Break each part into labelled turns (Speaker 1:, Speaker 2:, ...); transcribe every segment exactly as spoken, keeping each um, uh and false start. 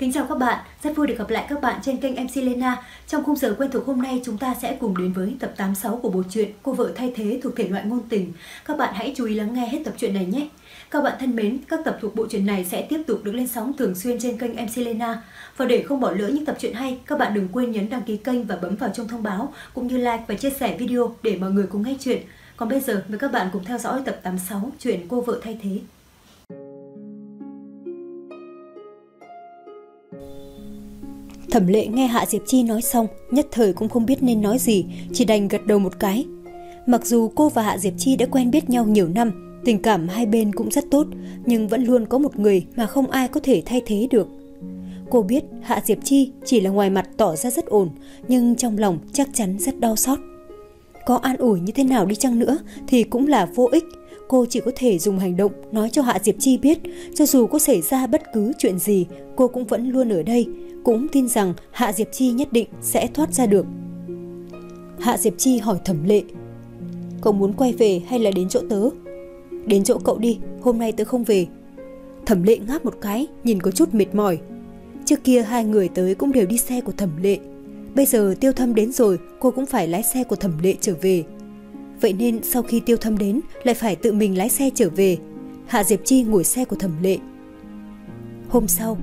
Speaker 1: Kính chào các bạn, rất vui được gặp lại các bạn trên kênh em xê Lena. Trong khung giờ quen thuộc hôm nay, chúng ta sẽ cùng đến với tập tám mươi sáu của bộ truyện Cô vợ thay thế thuộc thể loại ngôn tình. Các bạn hãy chú ý lắng nghe hết tập truyện này nhé. Các bạn thân mến, các tập thuộc bộ truyện này sẽ tiếp tục được lên sóng thường xuyên trên kênh em xê Lena. Và để không bỏ lỡ những tập truyện hay, các bạn đừng quên nhấn đăng ký kênh và bấm vào chuông thông báo, cũng như like và chia sẻ video để mọi người cùng nghe chuyện. Còn bây giờ, mời các bạn cùng theo dõi tập tám mươi sáu truyện Cô vợ thay thế. Thẩm Lệ nghe Hạ Diệp Chi nói xong, nhất thời cũng không biết nên nói gì, chỉ đành gật đầu một cái. Mặc dù cô và Hạ Diệp Chi đã quen biết nhau nhiều năm, tình cảm hai bên cũng rất tốt, nhưng vẫn luôn có một người mà không ai có thể thay thế được. Cô biết Hạ Diệp Chi chỉ là ngoài mặt tỏ ra rất ổn, nhưng trong lòng chắc chắn rất đau xót. Có an ủi như thế nào đi chăng nữa thì cũng là vô ích. Cô chỉ có thể dùng hành động nói cho Hạ Diệp Chi biết, cho dù có xảy ra bất cứ chuyện gì, cô cũng vẫn luôn ở đây, cũng tin rằng Hạ Diệp Chi nhất định sẽ thoát ra được. Hạ Diệp Chi hỏi Thẩm Lệ: "Cậu muốn quay về hay là đến chỗ tớ?" "Đến chỗ cậu đi, hôm nay tớ không về." Thẩm Lệ ngáp một cái, nhìn có chút mệt mỏi. Trước kia hai người tới cũng đều đi xe của Thẩm Lệ. Bây giờ Tiêu Thâm đến rồi, cô cũng phải lái xe của Thẩm Lệ trở về. Vậy nên sau khi Tiêu Thâm đến, lại phải tự mình lái xe trở về. Hạ Diệp Chi ngồi xe của Thẩm Lệ. Hôm sau,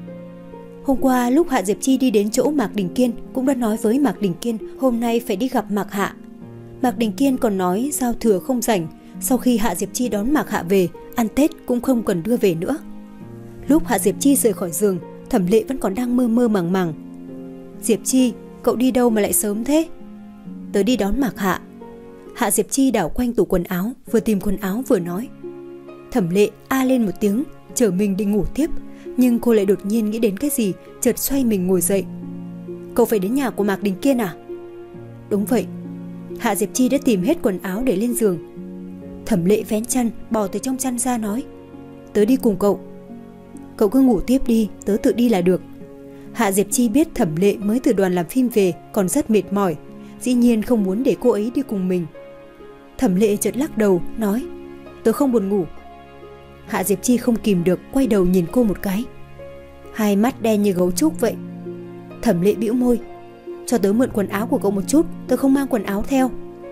Speaker 1: Hôm qua lúc Hạ Diệp Chi đi đến chỗ Mạc Đình Kiên, cũng đã nói với Mạc Đình Kiên hôm nay phải đi gặp Mạc Hạ. Mạc Đình Kiên còn nói giao thừa không rảnh, sau khi Hạ Diệp Chi đón Mạc Hạ về, ăn Tết cũng không cần đưa về nữa. Lúc Hạ Diệp Chi rời khỏi giường, Thẩm Lệ vẫn còn đang mơ mơ màng màng. "Diệp Chi, cậu đi đâu mà lại sớm thế?" "Tớ đi đón Mạc Hạ." Hạ Diệp Chi đảo quanh tủ quần áo, vừa tìm quần áo vừa nói. Thẩm Lệ a lên một tiếng, chở mình đi ngủ tiếp. Nhưng cô lại đột nhiên nghĩ đến cái gì, chợt xoay mình ngồi dậy. "Cậu phải đến nhà của Mạc Đình Kiên à?" "Đúng vậy." Hạ Diệp Chi đã tìm hết quần áo để lên giường. Thẩm Lệ vén chăn, bò từ trong chăn ra nói: "Tớ đi cùng cậu." "Cậu cứ ngủ tiếp đi, tớ tự đi là được." Hạ Diệp Chi biết Thẩm Lệ mới từ đoàn làm phim về, còn rất mệt mỏi, dĩ nhiên không muốn để cô ấy đi cùng mình. Thẩm Lệ chợt lắc đầu, nói: "Tớ không buồn ngủ." Hạ Diệp Chi không kìm được, quay đầu nhìn cô một cái. Hai mắt đen như gấu trúc vậy. Thẩm Lệ bĩu môi: "Cho tớ mượn quần áo của cậu một chút, tớ không mang quần áo theo."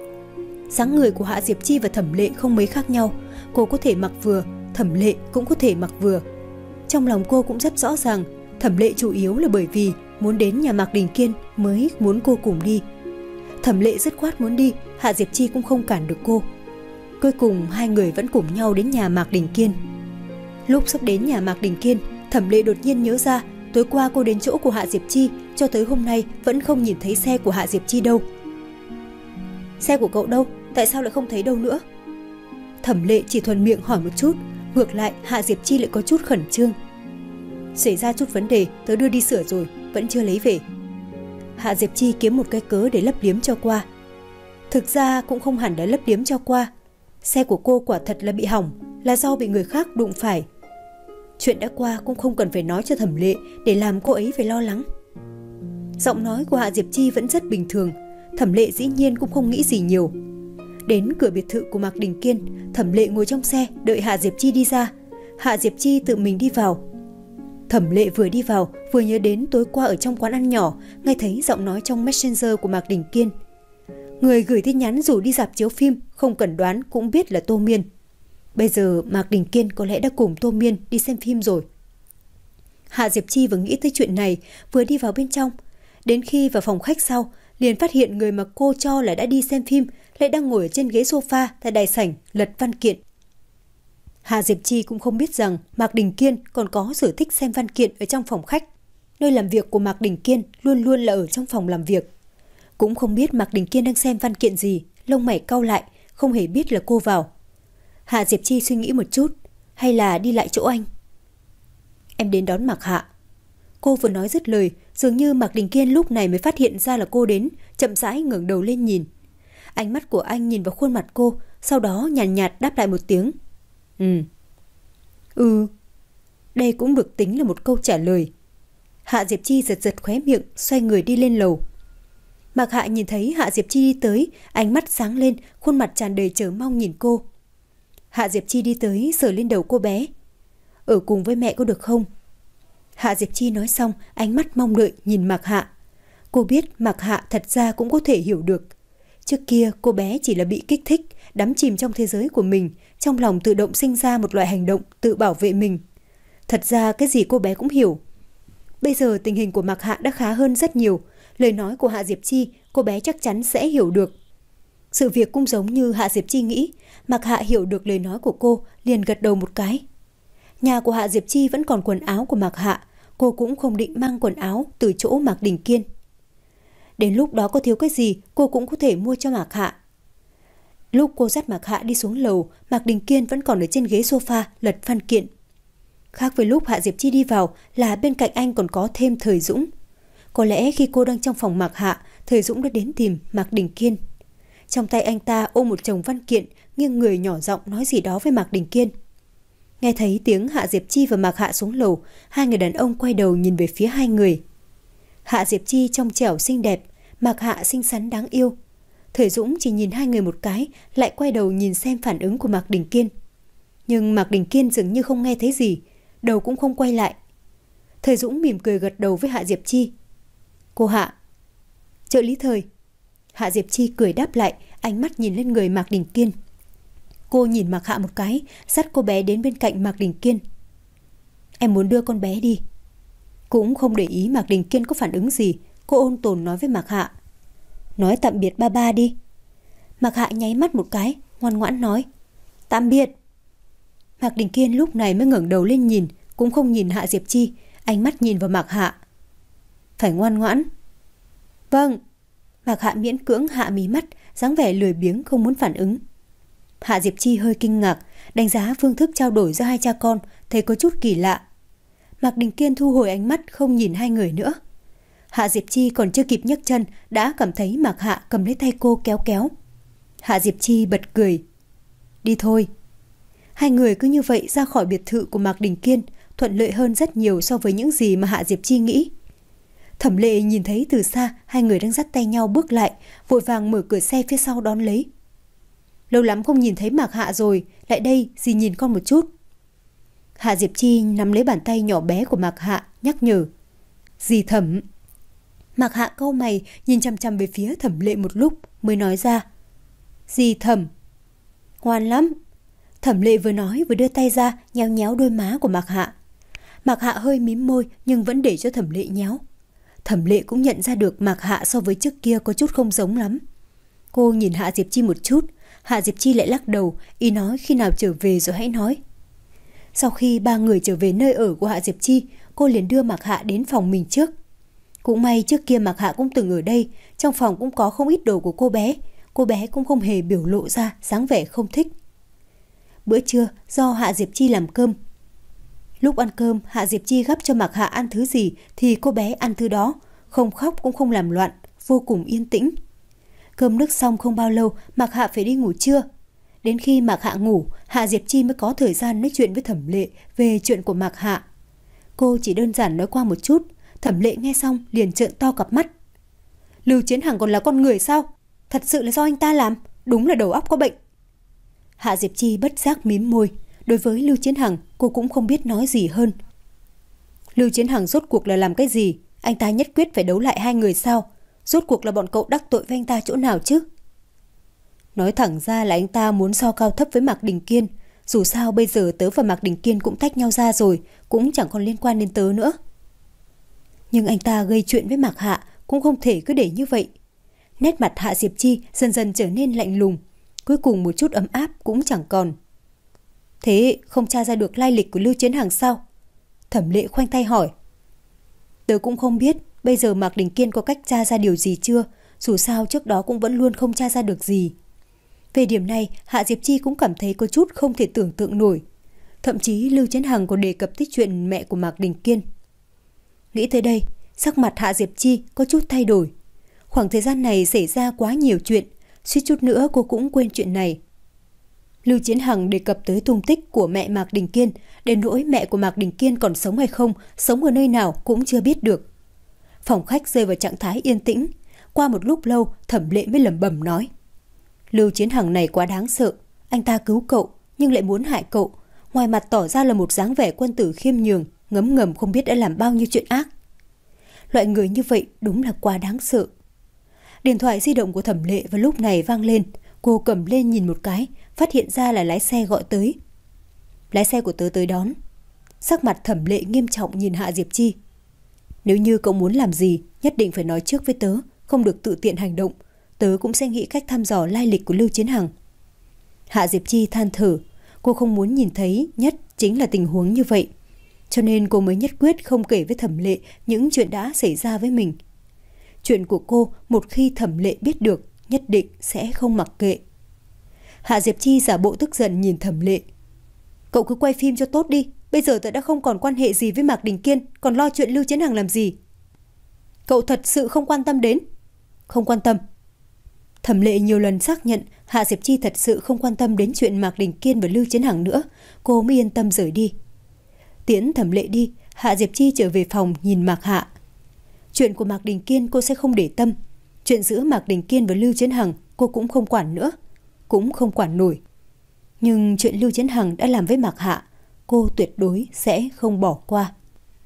Speaker 1: Dáng người của Hạ Diệp Chi và Thẩm Lệ không mấy khác nhau, cô có thể mặc vừa, Thẩm Lệ cũng có thể mặc vừa. Trong lòng cô cũng rất rõ ràng, Thẩm Lệ chủ yếu là bởi vì muốn đến nhà Mạc Đình Kiên mới muốn cô cùng đi. Thẩm Lệ dứt khoát muốn đi, Hạ Diệp Chi cũng không cản được cô. Cuối cùng hai người vẫn cùng nhau đến nhà Mạc Đình Kiên. Lúc sắp đến nhà Mạc Đình Kiên, Thẩm Lệ đột nhiên nhớ ra tối qua cô đến chỗ của Hạ Diệp Chi, cho tới hôm nay vẫn không nhìn thấy xe của Hạ Diệp Chi đâu. "Xe của cậu đâu? Tại sao lại không thấy đâu nữa?" Thẩm Lệ chỉ thuận miệng hỏi một chút, ngược lại Hạ Diệp Chi lại có chút khẩn trương. "Xảy ra chút vấn đề, tớ đưa đi sửa rồi, vẫn chưa lấy về." Hạ Diệp Chi kiếm một cái cớ để lấp liếm cho qua. Thực ra cũng không hẳn đã lấp liếm cho qua. Xe của cô quả thật là bị hỏng, là do bị người khác đụng phải. Chuyện đã qua cũng không cần phải nói cho Thẩm Lệ để làm cô ấy phải lo lắng. Giọng nói của Hạ Diệp Chi vẫn rất bình thường, Thẩm Lệ dĩ nhiên cũng không nghĩ gì nhiều. Đến cửa biệt thự của Mạc Đình Kiên, Thẩm Lệ ngồi trong xe đợi Hạ Diệp Chi đi ra. Hạ Diệp Chi tự mình đi vào. Thẩm Lệ vừa đi vào vừa nhớ đến tối qua ở trong quán ăn nhỏ, nghe thấy giọng nói trong Messenger của Mạc Đình Kiên. Người gửi tin nhắn rủ đi rạp chiếu phim, không cần đoán cũng biết là Tô Miên. Bây giờ Mạc Đình Kiên có lẽ đã cùng Tô Miên đi xem phim rồi. Hạ Diệp Chi vừa nghĩ tới chuyện này, vừa đi vào bên trong. Đến khi vào phòng khách sau, liền phát hiện người mà cô cho là đã đi xem phim lại đang ngồi ở trên ghế sofa tại đại sảnh lật văn kiện. Hạ Diệp Chi cũng không biết rằng Mạc Đình Kiên còn có sở thích xem văn kiện ở trong phòng khách. Nơi làm việc của Mạc Đình Kiên luôn luôn là ở trong phòng làm việc. Cũng không biết Mạc Đình Kiên đang xem văn kiện gì, lông mày cau lại, không hề biết là cô vào. Hạ Diệp Chi suy nghĩ một chút, hay là đi lại chỗ anh. "Em đến đón Mạc Hạ." Cô vừa nói dứt lời, dường như Mạc Đình Kiên lúc này mới phát hiện ra là cô đến, chậm rãi ngẩng đầu lên nhìn. Ánh mắt của anh nhìn vào khuôn mặt cô, sau đó nhàn nhạt, nhạt đáp lại một tiếng. Ừ. Ừ. Đây cũng được tính là một câu trả lời. Hạ Diệp Chi giật giật khóe miệng, xoay người đi lên lầu. Mạc Hạ nhìn thấy Hạ Diệp Chi đi tới, ánh mắt sáng lên, khuôn mặt tràn đầy chờ mong nhìn cô. Hạ Diệp Chi đi tới, sờ lên đầu cô bé. "Ở cùng với mẹ có được không?" Hạ Diệp Chi nói xong, ánh mắt mong đợi nhìn Mạc Hạ. Cô biết Mạc Hạ thật ra cũng có thể hiểu được. Trước kia cô bé chỉ là bị kích thích, đắm chìm trong thế giới của mình, trong lòng tự động sinh ra một loại hành động tự bảo vệ mình. Thật ra cái gì cô bé cũng hiểu. Bây giờ tình hình của Mạc Hạ đã khá hơn rất nhiều. Lời nói của Hạ Diệp Chi cô bé chắc chắn sẽ hiểu được. Sự việc cũng giống như Hạ Diệp Chi nghĩ. Mạc Hạ hiểu được lời nói của cô, liền gật đầu một cái. Nhà của Hạ Diệp Chi vẫn còn quần áo của Mạc Hạ. Cô cũng không định mang quần áo từ chỗ Mạc Đình Kiên. Đến lúc đó có thiếu cái gì cô cũng có thể mua cho Mạc Hạ. Lúc cô dắt Mạc Hạ đi xuống lầu, Mạc Đình Kiên vẫn còn ở trên ghế sofa lật văn kiện. Khác với lúc Hạ Diệp Chi đi vào là bên cạnh anh còn có thêm Thời Dũng. Có lẽ khi cô đang trong phòng Mạc Hạ, Thời Dũng đã đến tìm Mạc Đình Kiên. Trong tay anh ta ôm một chồng văn kiện, nghiêng người nhỏ giọng nói gì đó với Mạc Đình Kiên. Nghe thấy tiếng Hạ Diệp Chi và Mạc Hạ xuống lầu, hai người đàn ông quay đầu nhìn về phía hai người. Hạ Diệp Chi trong trẻo xinh đẹp, Mạc Hạ xinh xắn đáng yêu. Thời Dũng chỉ nhìn hai người một cái, lại quay đầu nhìn xem phản ứng của Mạc Đình Kiên. Nhưng Mạc Đình Kiên dường như không nghe thấy gì, đầu cũng không quay lại. Thời Dũng mỉm cười gật đầu với Hạ Diệp Chi. Cô Hạ. Trợ lý Thời. Hạ Diệp Chi cười đáp lại, ánh mắt nhìn lên người Mạc Đình Kiên. Cô nhìn Mạc Hạ một cái, dắt cô bé đến bên cạnh Mạc Đình Kiên. Em muốn đưa con bé đi. Cũng không để ý Mạc Đình Kiên có phản ứng gì, cô ôn tồn nói với Mạc Hạ. Nói tạm biệt ba ba đi. Mạc Hạ nháy mắt một cái, ngoan ngoãn nói. Tạm biệt. Mạc Đình Kiên lúc này mới ngẩng đầu lên nhìn, cũng không nhìn Hạ Diệp Chi, ánh mắt nhìn vào Mạc Hạ. Phải ngoan ngoãn. Vâng. Mạc Hạ miễn cưỡng hạ mí mắt, dáng vẻ lười biếng không muốn phản ứng. Hạ Diệp Chi hơi kinh ngạc, đánh giá phương thức trao đổi giữa hai cha con, thấy có chút kỳ lạ. Mạc Đình Kiên thu hồi ánh mắt không nhìn hai người nữa. Hạ Diệp Chi còn chưa kịp nhấc chân đã cảm thấy Mạc Hạ cầm lấy tay cô kéo kéo. Hạ Diệp Chi bật cười. Đi thôi. Hai người cứ như vậy ra khỏi biệt thự của Mạc Đình Kiên, thuận lợi hơn rất nhiều so với những gì mà Hạ Diệp Chi nghĩ. Thẩm Lệ nhìn thấy từ xa hai người đang dắt tay nhau bước lại, vội vàng mở cửa xe phía sau đón lấy. Lâu lắm không nhìn thấy Mạc Hạ rồi, lại đây dì nhìn con một chút. Hạ Diệp Chi nắm lấy bàn tay nhỏ bé của Mạc Hạ, nhắc nhở. Dì Thẩm. Mạc Hạ cau mày nhìn chằm chằm về phía Thẩm Lệ một lúc mới nói ra. Dì Thẩm. Ngoan lắm. Thẩm Lệ vừa nói vừa đưa tay ra nhéo nhéo đôi má của Mạc Hạ. Mạc Hạ hơi mím môi nhưng vẫn để cho Thẩm Lệ nhéo. Thẩm Lệ cũng nhận ra được Mạc Hạ so với trước kia có chút không giống lắm. Cô nhìn Hạ Diệp Chi một chút, Hạ Diệp Chi lại lắc đầu, ý nói khi nào trở về rồi hãy nói. Sau khi ba người trở về nơi ở của Hạ Diệp Chi, cô liền đưa Mạc Hạ đến phòng mình trước. Cũng may trước kia Mạc Hạ cũng từng ở đây, trong phòng cũng có không ít đồ của cô bé, cô bé cũng không hề biểu lộ ra dáng vẻ không thích. Bữa trưa do Hạ Diệp Chi làm cơm. Lúc ăn cơm, Hạ Diệp Chi gắp cho Mạc Hạ ăn thứ gì thì cô bé ăn thứ đó, không khóc cũng không làm loạn, vô cùng yên tĩnh. Cơm nước xong không bao lâu, Mạc Hạ phải đi ngủ trưa. Đến khi Mạc Hạ ngủ, Hạ Diệp Chi mới có thời gian nói chuyện với Thẩm Lệ về chuyện của Mạc Hạ. Cô chỉ đơn giản nói qua một chút, Thẩm Lệ nghe xong liền trợn to cặp mắt. Lưu Chiến Hằng còn là con người sao? Thật sự là do anh ta làm, đúng là đầu óc có bệnh. Hạ Diệp Chi bất giác mím môi, đối với Lưu Chiến Hằng cô cũng không biết nói gì hơn. Lưu Chiến Hằng rốt cuộc là làm cái gì? Anh ta nhất quyết phải đấu lại hai người sao? Rốt cuộc là bọn cậu đắc tội với anh ta chỗ nào chứ? Nói thẳng ra là anh ta muốn so cao thấp với Mạc Đình Kiên. Dù sao bây giờ tớ và Mạc Đình Kiên cũng tách nhau ra rồi, cũng chẳng còn liên quan đến tớ nữa. Nhưng anh ta gây chuyện với Mạc Hạ cũng không thể cứ để như vậy. Nét mặt Hạ Diệp Chi dần dần trở nên lạnh lùng, cuối cùng một chút ấm áp cũng chẳng còn. Thế không tra ra được lai lịch của Lưu Chiến Hằng sao? Thẩm Lệ khoanh tay hỏi. Tớ cũng không biết bây giờ Mạc Đình Kiên có cách tra ra điều gì chưa, dù sao trước đó cũng vẫn luôn không tra ra được gì. Về điểm này, Hạ Diệp Chi cũng cảm thấy có chút không thể tưởng tượng nổi. Thậm chí Lưu Chiến Hằng còn đề cập tới chuyện mẹ của Mạc Đình Kiên. Nghĩ tới đây, sắc mặt Hạ Diệp Chi có chút thay đổi. Khoảng thời gian này xảy ra quá nhiều chuyện, suýt chút nữa cô cũng quên chuyện này. Lưu Chiến Hằng đề cập tới tung tích của mẹ Mạc Đình Kiên, đến nỗi mẹ của Mạc Đình Kiên còn sống hay không, sống ở nơi nào cũng chưa biết được. Phòng khách rơi vào trạng thái yên tĩnh. Qua một lúc lâu, Thẩm Lệ mới lẩm bẩm nói. Lưu Chiến Hằng này quá đáng sợ. Anh ta cứu cậu, nhưng lại muốn hại cậu. Ngoài mặt tỏ ra là một dáng vẻ quân tử khiêm nhường, ngấm ngầm không biết đã làm bao nhiêu chuyện ác. Loại người như vậy đúng là quá đáng sợ. Điện thoại di động của Thẩm Lệ vào lúc này vang lên. Cô cầm lên nhìn một cái, phát hiện ra là lái xe gọi tới. Lái xe của tớ tới đón. Sắc mặt Thẩm Lệ nghiêm trọng nhìn Hạ Diệp Chi. Nếu như cậu muốn làm gì, nhất định phải nói trước với tớ, không được tự tiện hành động. Tớ cũng sẽ nghĩ cách thăm dò lai lịch của Lưu Chiến Hằng. Hạ Diệp Chi than thở. Cô không muốn nhìn thấy nhất chính là tình huống như vậy. Cho nên cô mới nhất quyết không kể với Thẩm Lệ những chuyện đã xảy ra với mình. Chuyện của cô một khi Thẩm Lệ biết được, nhất định sẽ không mặc kệ. Hạ Diệp Chi giả bộ tức giận nhìn Thẩm Lệ. Cậu cứ quay phim cho tốt đi. Bây giờ tớ đã không còn quan hệ gì với Mạc Đình Kiên, còn lo chuyện Lưu Chiến Hằng làm gì? Cậu thật sự không quan tâm đến? Không quan tâm. Thẩm Lệ nhiều lần xác nhận Hạ Diệp Chi thật sự không quan tâm đến chuyện Mạc Đình Kiên và Lưu Chiến Hằng nữa. Cô mới yên tâm rời đi. Tiễn Thẩm Lệ đi, Hạ Diệp Chi trở về phòng nhìn Mạc Hạ. Chuyện của Mạc Đình Kiên cô sẽ không để tâm. Chuyện giữa Mạc Đình Kiên và Lưu Chiến Hằng cô cũng không quản nữa. Cũng không quản nổi. Nhưng chuyện Lưu Chiến Hằng đã làm với Mạc Hạ, cô tuyệt đối sẽ không bỏ qua.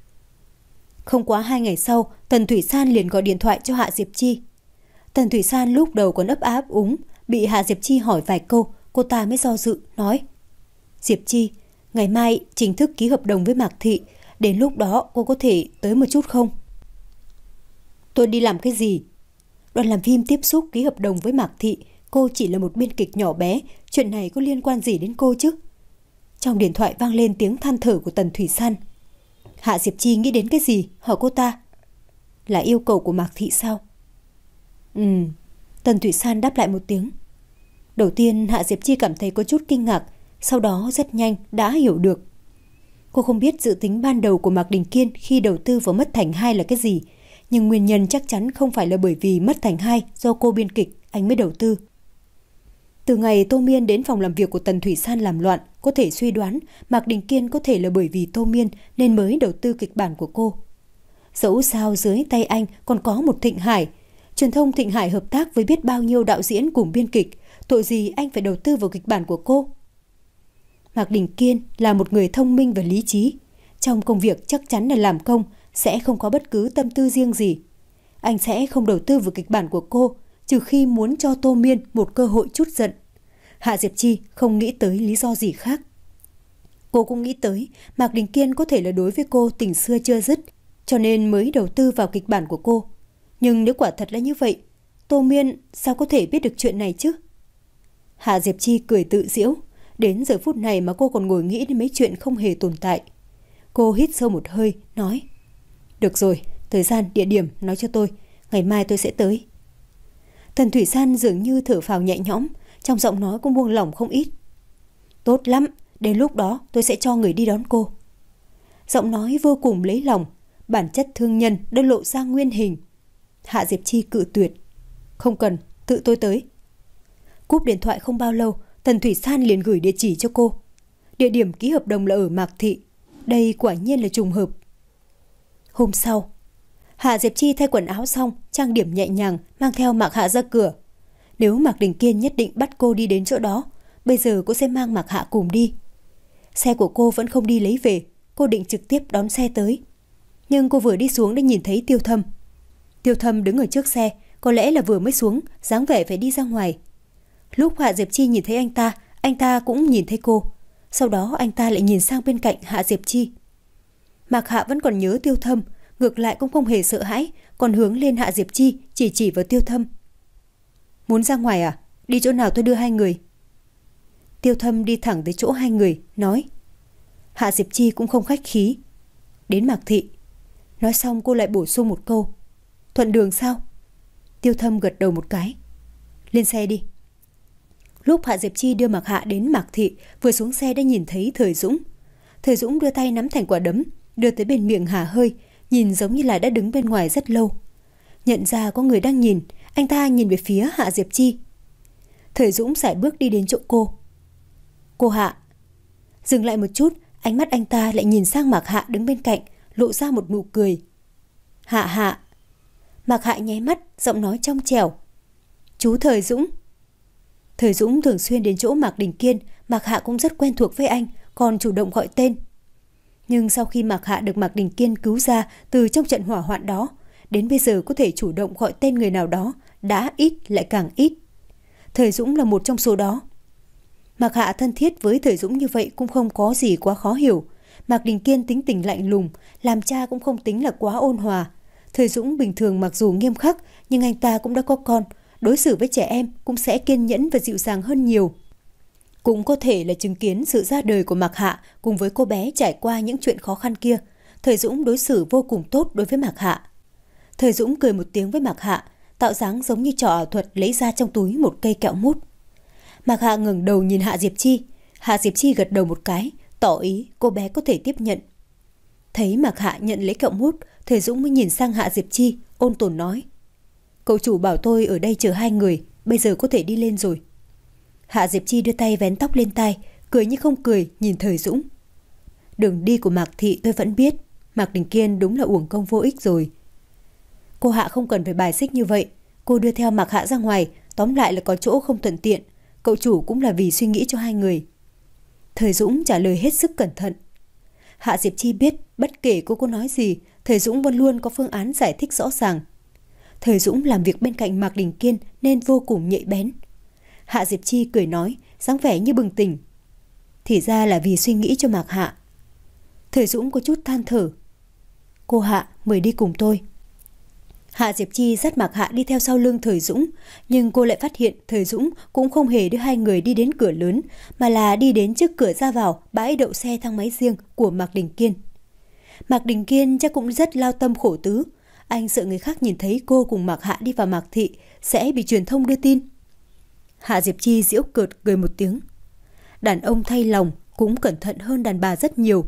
Speaker 1: Không quá hai ngày sau, Tần Thủy San liền gọi điện thoại cho Hạ Diệp Chi. Tần Thủy San lúc đầu còn ấp áp úng, bị Hạ Diệp Chi hỏi vài câu, cô ta mới do dự, nói: Diệp Chi, ngày mai chính thức ký hợp đồng với Mạc Thị, đến lúc đó cô có thể tới một chút không? Tôi đi làm cái gì? Đoàn làm phim tiếp xúc ký hợp đồng với Mạc Thị, cô chỉ là một biên kịch nhỏ bé, chuyện này có liên quan gì đến cô chứ? Trong điện thoại vang lên tiếng than thở của Tần Thủy San. Hạ Diệp Chi nghĩ đến cái gì? Hỏi cô ta. Là yêu cầu của Mạc Thị sao? Ừ. Tần Thủy San đáp lại một tiếng. Đầu tiên Hạ Diệp Chi cảm thấy có chút kinh ngạc, sau đó rất nhanh đã hiểu được. Cô không biết dự tính ban đầu của Mạc Đình Kiên khi đầu tư vào Mất Thành hai là cái gì, nhưng nguyên nhân chắc chắn không phải là bởi vì Mất Thành hai do cô biên kịch anh mới đầu tư. Từ ngày Tô Miên đến phòng làm việc của Tần Thủy San làm loạn, có thể suy đoán Mạc Đình Kiên có thể là bởi vì Tô Miên nên mới đầu tư kịch bản của cô. Dẫu sao dưới tay anh còn có một Thịnh Hải. Truyền thông Thịnh Hải hợp tác với biết bao nhiêu đạo diễn cùng biên kịch, tội gì anh phải đầu tư vào kịch bản của cô. Mạc Đình Kiên là một người thông minh và lý trí. Trong công việc chắc chắn là làm công, sẽ không có bất cứ tâm tư riêng gì. Anh sẽ không đầu tư vào kịch bản của cô, trừ khi muốn cho Tô Miên một cơ hội trút giận. Hạ Diệp Chi không nghĩ tới lý do gì khác. Cô cũng nghĩ tới Mạc Đình Kiên có thể là đối với cô tình xưa chưa dứt, cho nên mới đầu tư vào kịch bản của cô. Nhưng nếu quả thật là như vậy, Tô Miên sao có thể biết được chuyện này chứ? Hạ Diệp Chi cười tự giễu. Đến giờ phút này mà cô còn ngồi nghĩ đến mấy chuyện không hề tồn tại. Cô hít sâu một hơi, nói: Được rồi, thời gian, địa điểm nói cho tôi, ngày mai tôi sẽ tới. Tần Thủy San dường như thở phào nhẹ nhõm, trong giọng nói cũng buông lỏng không ít. Tốt lắm, đến lúc đó tôi sẽ cho người đi đón cô. Giọng nói vô cùng lấy lòng, bản chất thương nhân đã lộ ra nguyên hình. Hạ Diệp Chi cự tuyệt. Không cần, tự tôi tới. Cúp điện thoại không bao lâu, Tần Thủy San liền gửi địa chỉ cho cô. Địa điểm ký hợp đồng là ở Mạc Thị. Đây quả nhiên là trùng hợp. Hôm sau, Hạ Diệp Chi thay quần áo xong, trang điểm nhẹ nhàng, mang theo Mạc Hạ ra cửa. Nếu Mạc Đình Kiên nhất định bắt cô đi đến chỗ đó, bây giờ cô sẽ mang Mạc Hạ cùng đi. Xe của cô vẫn không đi lấy về, cô định trực tiếp đón xe tới. Nhưng cô vừa đi xuống đã nhìn thấy Tiêu Thâm. Tiêu Thâm đứng ở trước xe, có lẽ là vừa mới xuống, dáng vẻ phải đi ra ngoài. Lúc Hạ Diệp Chi nhìn thấy anh ta, anh ta cũng nhìn thấy cô. Sau đó anh ta lại nhìn sang bên cạnh Hạ Diệp Chi. Mạc Hạ vẫn còn nhớ Tiêu Thâm, ngược lại cũng không hề sợ hãi, còn hướng lên Hạ Diệp Chi, chỉ chỉ vào Tiêu Thâm. Muốn ra ngoài à? Đi chỗ nào tôi đưa hai người? Tiêu Thâm đi thẳng tới chỗ hai người, nói. Hạ Diệp Chi cũng không khách khí. Đến Mạc Thị. Nói xong cô lại bổ sung một câu. Thuận đường sao? Tiêu Thâm gật đầu một cái. Lên xe đi. Lúc Hạ Diệp Chi đưa Mạc Hạ đến Mạc Thị, vừa xuống xe đã nhìn thấy Thời Dũng. Thời Dũng đưa tay nắm thành quả đấm, đưa tới bên miệng hả hơi, nhìn giống như là đã đứng bên ngoài rất lâu. Nhận ra có người đang nhìn, anh ta nhìn về phía Hạ Diệp Chi. Thời Dũng sải bước đi đến chỗ cô. Cô Hạ. Dừng lại một chút, ánh mắt anh ta lại nhìn sang Mạc Hạ đứng bên cạnh, lộ ra một nụ cười. Hạ Hạ. Mạc Hạ nháy mắt, giọng nói trong trẻo. Chú Thời Dũng. Thời Dũng thường xuyên đến chỗ Mạc Đình Kiên, Mạc Hạ cũng rất quen thuộc với anh, còn chủ động gọi tên. Nhưng sau khi Mạc Hạ được Mạc Đình Kiên cứu ra từ trong trận hỏa hoạn đó, đến bây giờ có thể chủ động gọi tên người nào đó đã ít lại càng ít. Thời Dũng là một trong số đó. Mạc Hạ thân thiết với Thời Dũng như vậy cũng không có gì quá khó hiểu. Mạc Đình Kiên tính tình lạnh lùng, làm cha cũng không tính là quá ôn hòa. Thời Dũng bình thường mặc dù nghiêm khắc, nhưng anh ta cũng đã có con, đối xử với trẻ em cũng sẽ kiên nhẫn và dịu dàng hơn nhiều. Cũng có thể là chứng kiến sự ra đời của Mạc Hạ cùng với cô bé trải qua những chuyện khó khăn kia, Thời Dũng đối xử vô cùng tốt đối với Mạc Hạ. Thời Dũng cười một tiếng với Mạc Hạ, tạo dáng giống như trò ảo thuật lấy ra trong túi một cây kẹo mút. Mạc Hạ ngẩng đầu nhìn Hạ Diệp Chi, Hạ Diệp Chi gật đầu một cái, tỏ ý cô bé có thể tiếp nhận. Thấy Mạc Hạ nhận lấy kẹo mút, Thời Dũng mới nhìn sang Hạ Diệp Chi, ôn tồn nói: "Cậu chủ bảo tôi ở đây chờ hai người, bây giờ có thể đi lên rồi." Hạ Diệp Chi đưa tay vén tóc lên tai, cười như không cười nhìn Thời Dũng. Đường đi của Mạc thị tôi vẫn biết, Mạc Đình Kiên đúng là uổng công vô ích rồi. Cô Hạ không cần phải bài xích như vậy, cô đưa theo Mạc Hạ ra ngoài, tóm lại là có chỗ không thuận tiện, cậu chủ cũng là vì suy nghĩ cho hai người. Thời Dũng trả lời hết sức cẩn thận. Hạ Diệp Chi biết bất kể cô có nói gì, Thời Dũng vẫn luôn có phương án giải thích rõ ràng. Thời Dũng làm việc bên cạnh Mạc Đình Kiên nên vô cùng nhạy bén. Hạ Diệp Chi cười nói, dáng vẻ như bừng tỉnh. Thì ra là vì suy nghĩ cho Mạc Hạ. Thời Dũng có chút than thở. Cô Hạ, mời đi cùng tôi. Hạ Diệp Chi dắt Mạc Hạ đi theo sau lưng Thời Dũng, nhưng cô lại phát hiện Thời Dũng cũng không hề đưa hai người đi đến cửa lớn, mà là đi đến trước cửa ra vào bãi đậu xe thang máy riêng của Mạc Đình Kiên. Mạc Đình Kiên chắc cũng rất lao tâm khổ tứ. Anh sợ người khác nhìn thấy cô cùng Mạc Hạ đi vào Mạc thị sẽ bị truyền thông đưa tin. Hạ Diệp Chi giễu cợt cười một tiếng. Đàn ông thay lòng cũng cẩn thận hơn đàn bà rất nhiều.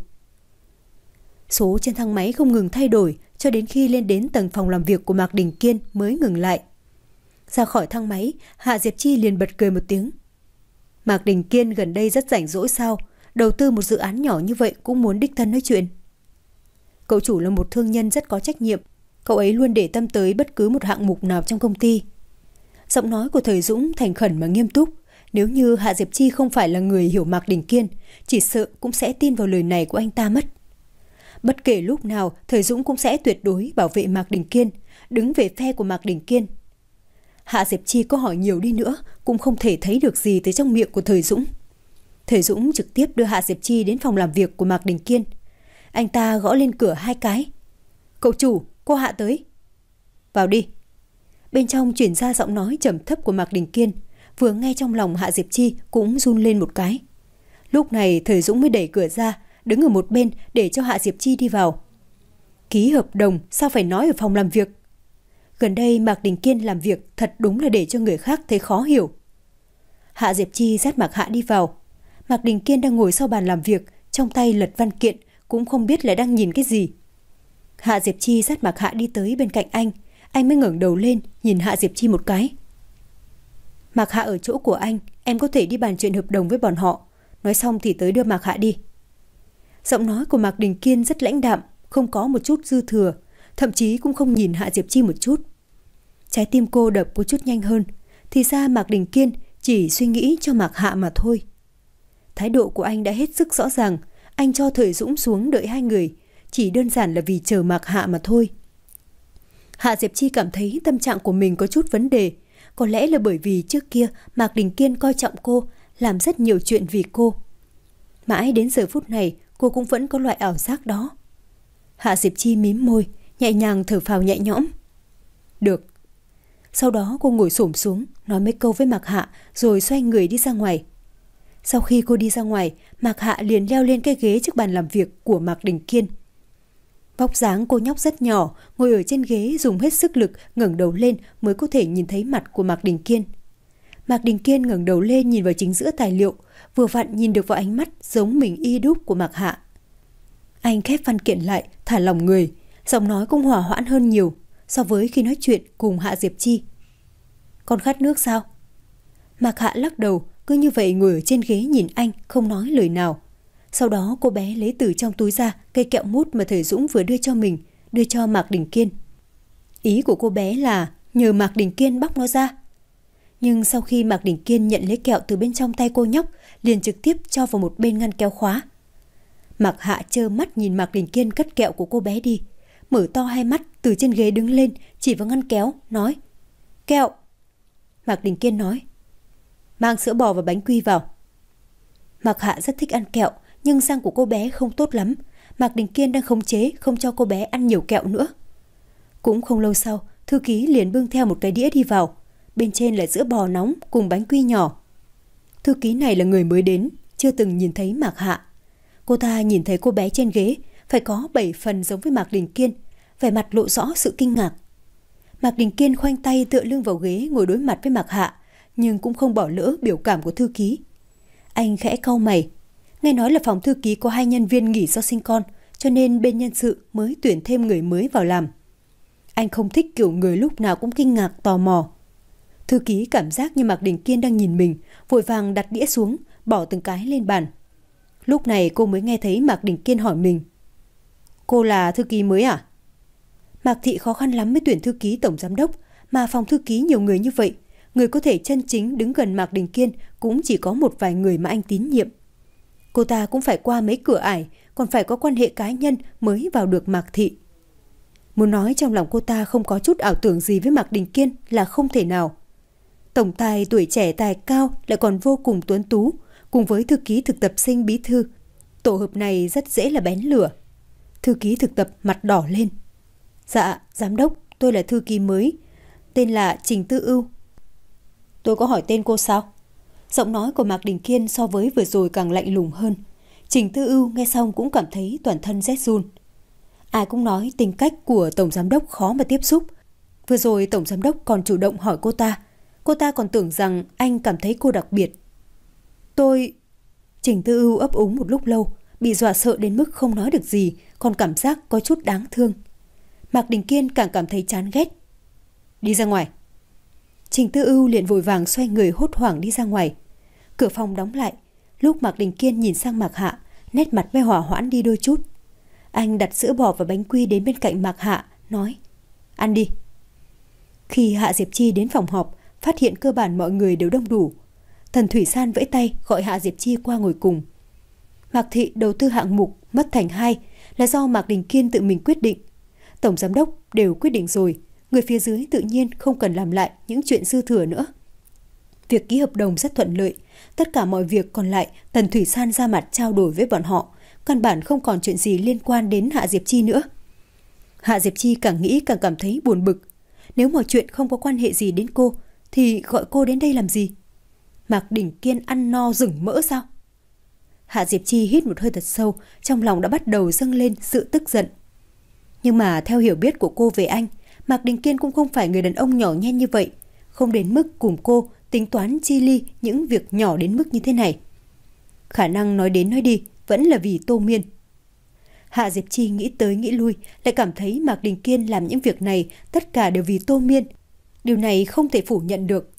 Speaker 1: Số trên thang máy không ngừng thay đổi cho đến khi lên đến tầng phòng làm việc của Mạc Đình Kiên mới ngừng lại. Ra khỏi thang máy, Hạ Diệp Chi liền bật cười một tiếng. Mạc Đình Kiên gần đây rất rảnh rỗi sao? Đầu tư một dự án nhỏ như vậy cũng muốn đích thân nói chuyện. Cậu chủ là một thương nhân rất có trách nhiệm. Cậu ấy luôn để tâm tới bất cứ một hạng mục nào trong công ty. Giọng nói của Thời Dũng thành khẩn mà nghiêm túc. Nếu như Hạ Diệp Chi không phải là người hiểu Mạc Đình Kiên, chỉ sợ cũng sẽ tin vào lời này của anh ta mất. Bất kể lúc nào, Thời Dũng cũng sẽ tuyệt đối bảo vệ Mạc Đình Kiên, đứng về phe của Mạc Đình Kiên. Hạ Diệp Chi có hỏi nhiều đi nữa cũng không thể thấy được gì từ trong miệng của Thời Dũng. Thời Dũng trực tiếp đưa Hạ Diệp Chi đến phòng làm việc của Mạc Đình Kiên. Anh ta gõ lên cửa hai cái. Cậu chủ, cô Hạ tới. Vào đi. Bên trong chuyển ra giọng nói trầm thấp của Mạc Đình Kiên. Vừa nghe trong lòng Hạ Diệp Chi cũng run lên một cái. Lúc này Thời Dũng mới đẩy cửa ra, đứng ở một bên để cho Hạ Diệp Chi đi vào. Ký hợp đồng sao phải nói ở phòng làm việc? Gần đây Mạc Đình Kiên làm việc thật đúng là để cho người khác thấy khó hiểu. Hạ Diệp Chi dắt Mạc Hạ đi vào. Mạc Đình Kiên đang ngồi sau bàn làm việc, trong tay lật văn kiện, cũng không biết là đang nhìn cái gì. Hạ Diệp Chi dắt Mạc Hạ đi tới bên cạnh anh, anh mới ngẩng đầu lên nhìn Hạ Diệp Chi một cái. Mạc Hạ ở chỗ của anh, em có thể đi bàn chuyện hợp đồng với bọn họ. Nói xong thì tới đưa Mạc Hạ đi. Giọng nói của Mạc Đình Kiên rất lãnh đạm, không có một chút dư thừa, thậm chí cũng không nhìn Hạ Diệp Chi một chút. Trái tim cô đập một chút nhanh hơn. Thì ra Mạc Đình Kiên chỉ suy nghĩ cho Mạc Hạ mà thôi. Thái độ của anh đã hết sức rõ ràng. Anh cho Thời Dũng xuống đợi hai người, chỉ đơn giản là vì chờ Mạc Hạ mà thôi. Hạ Diệp Chi cảm thấy tâm trạng của mình có chút vấn đề. Có lẽ là bởi vì trước kia Mạc Đình Kiên coi trọng cô, làm rất nhiều chuyện vì cô. Mãi đến giờ phút này cô cũng vẫn có loại ảo giác đó. Hạ Diệp Chi mím môi, nhẹ nhàng thở phào nhẹ nhõm. Được. Sau đó cô ngồi xổm xuống, nói mấy câu với Mạc Hạ rồi xoay người đi ra ngoài. Sau khi cô đi ra ngoài, Mạc Hạ liền leo lên cái ghế trước bàn làm việc của Mạc Đình Kiên. Vóc dáng cô nhóc rất nhỏ, ngồi ở trên ghế dùng hết sức lực ngẩng đầu lên mới có thể nhìn thấy mặt của Mạc Đình Kiên. Mạc Đình Kiên ngẩng đầu lên nhìn vào chính giữa tài liệu, vừa vặn nhìn được vào ánh mắt giống mình y đúc của Mạc Hạ. Anh khép văn kiện lại, thả lỏng người, giọng nói cũng hòa hoãn hơn nhiều so với khi nói chuyện cùng Hạ Diệp Chi. Con khát nước sao? Mạc Hạ lắc đầu, cứ như vậy ngồi ở trên ghế nhìn anh, không nói lời nào. Sau đó cô bé lấy từ trong túi ra cây kẹo mút mà Thời Dũng vừa đưa cho mình, đưa cho Mạc Đình Kiên. Ý của cô bé là nhờ Mạc Đình Kiên bóc nó ra. Nhưng sau khi Mạc Đình Kiên nhận lấy kẹo từ bên trong tay cô nhóc, liền trực tiếp cho vào một bên ngăn kéo khóa. Mạc Hạ trơ mắt nhìn Mạc Đình Kiên cất kẹo của cô bé đi, mở to hai mắt từ trên ghế đứng lên, chỉ vào ngăn kéo, nói: Kẹo. Mạc Đình Kiên nói: Mang sữa bò và bánh quy vào. Mạc Hạ rất thích ăn kẹo, nhưng răng của cô bé không tốt lắm. Mạc Đình Kiên đang khống chế không cho cô bé ăn nhiều kẹo nữa. Cũng không lâu sau, thư ký liền bưng theo một cái đĩa đi vào. Bên trên là sữa bò nóng cùng bánh quy nhỏ. Thư ký này là người mới đến, chưa từng nhìn thấy Mạc Hạ. Cô ta nhìn thấy cô bé trên ghế, phải có bảy phần giống với Mạc Đình Kiên, vẻ mặt lộ rõ sự kinh ngạc. Mạc Đình Kiên khoanh tay tựa lưng vào ghế ngồi đối mặt với Mạc Hạ, nhưng cũng không bỏ lỡ biểu cảm của thư ký. Anh khẽ cau mày. Nghe nói là phòng thư ký có hai nhân viên nghỉ do sinh con, cho nên bên nhân sự mới tuyển thêm người mới vào làm. Anh không thích kiểu người lúc nào cũng kinh ngạc tò mò. Thư ký cảm giác như Mạc Đình Kiên đang nhìn mình, vội vàng đặt đĩa xuống, bỏ từng cái lên bàn. Lúc này cô mới nghe thấy Mạc Đình Kiên hỏi mình: Cô là thư ký mới à? Mạc Thị khó khăn lắm mới tuyển thư ký tổng giám đốc, mà phòng thư ký nhiều người như vậy, người có thể chân chính đứng gần Mạc Đình Kiên cũng chỉ có một vài người mà anh tín nhiệm. Cô ta cũng phải qua mấy cửa ải, còn phải có quan hệ cá nhân mới vào được Mạc Thị. Muốn nói trong lòng cô ta không có chút ảo tưởng gì với Mạc Đình Kiên là không thể nào. Tổng tài tuổi trẻ tài cao lại còn vô cùng tuấn tú, cùng với thư ký thực tập sinh bí thư, tổ hợp này rất dễ là bén lửa. Thư ký thực tập mặt đỏ lên. Dạ, giám đốc, tôi là thư ký mới, tên là Trình Tư Ưu. Tôi có hỏi tên cô sao? Giọng nói của Mạc Đình Kiên so với vừa rồi càng lạnh lùng hơn. Trình Tư Ưu nghe xong cũng cảm thấy toàn thân rét run. Ai cũng nói tính cách của tổng giám đốc khó mà tiếp xúc. Vừa rồi tổng giám đốc còn chủ động hỏi cô ta. Cô ta còn tưởng rằng anh cảm thấy cô đặc biệt. Tôi... Trình Tư Ưu ấp úng một lúc lâu, bị dọa sợ đến mức không nói được gì, còn cảm giác có chút đáng thương. Mạc Đình Kiên càng cảm thấy chán ghét. Đi ra ngoài. Trình Tư Ưu liền vội vàng xoay người hốt hoảng đi ra ngoài. Cửa phòng đóng lại. Lúc Mạc Đình Kiên nhìn sang Mạc Hạ, nét mặt mới hòa hoãn đi đôi chút. Anh đặt sữa bò và bánh quy đến bên cạnh Mạc Hạ, nói: Ăn đi. Khi Hạ Diệp Chi đến phòng họp, phát hiện cơ bản mọi người đều đông đủ. Tần Thủy San vẫy tay gọi Hạ Diệp Chi qua ngồi cùng. Mạc Thị đầu tư hạng mục mất thành hai là do Mạc Đình Kiên tự mình quyết định. Tổng giám đốc đều quyết định rồi, người phía dưới tự nhiên không cần làm lại những chuyện dư thừa nữa. Việc ký hợp đồng rất thuận lợi, tất cả mọi việc còn lại Tần Thủy San ra mặt trao đổi với bọn họ, căn bản không còn chuyện gì liên quan đến Hạ Diệp Chi nữa. Hạ Diệp Chi càng nghĩ càng cảm thấy buồn bực. Nếu mọi chuyện không có quan hệ gì đến cô, thì gọi cô đến đây làm gì? Mạc Đình Kiên ăn no rừng mỡ sao? Hạ Diệp Chi hít một hơi thật sâu, trong lòng đã bắt đầu dâng lên sự tức giận. Nhưng mà theo hiểu biết của cô về anh, Mạc Đình Kiên cũng không phải người đàn ông nhỏ nhen như vậy, không đến mức cùng cô tính toán chi ly những việc nhỏ đến mức như thế này. Khả năng nói đến nói đi vẫn là vì Tô Miên. Hạ Diệp Chi nghĩ tới nghĩ lui, lại cảm thấy Mạc Đình Kiên làm những việc này tất cả đều vì Tô Miên. Điều này không thể phủ nhận được.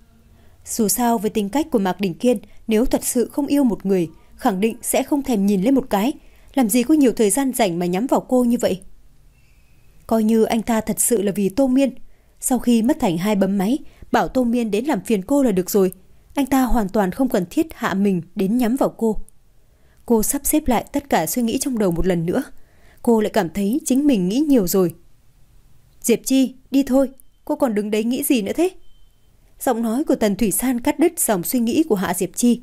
Speaker 1: Dù sao với tính cách của Mạc Đình Kiên, nếu thật sự không yêu một người, khẳng định sẽ không thèm nhìn lên một cái, làm gì có nhiều thời gian rảnh mà nhắm vào cô như vậy. Coi như anh ta thật sự là vì Tô Miên, sau khi mất thành hai bấm máy, bảo Tô Miên đến làm phiền cô là được rồi. Anh ta hoàn toàn không cần thiết hạ mình đến nhắm vào cô. Cô sắp xếp lại tất cả suy nghĩ trong đầu một lần nữa. Cô lại cảm thấy chính mình nghĩ nhiều rồi. Diệp Chi, đi thôi, cô còn đứng đấy nghĩ gì nữa thế? Giọng nói của Tần Thủy San cắt đứt dòng suy nghĩ của Hạ Diệp Chi.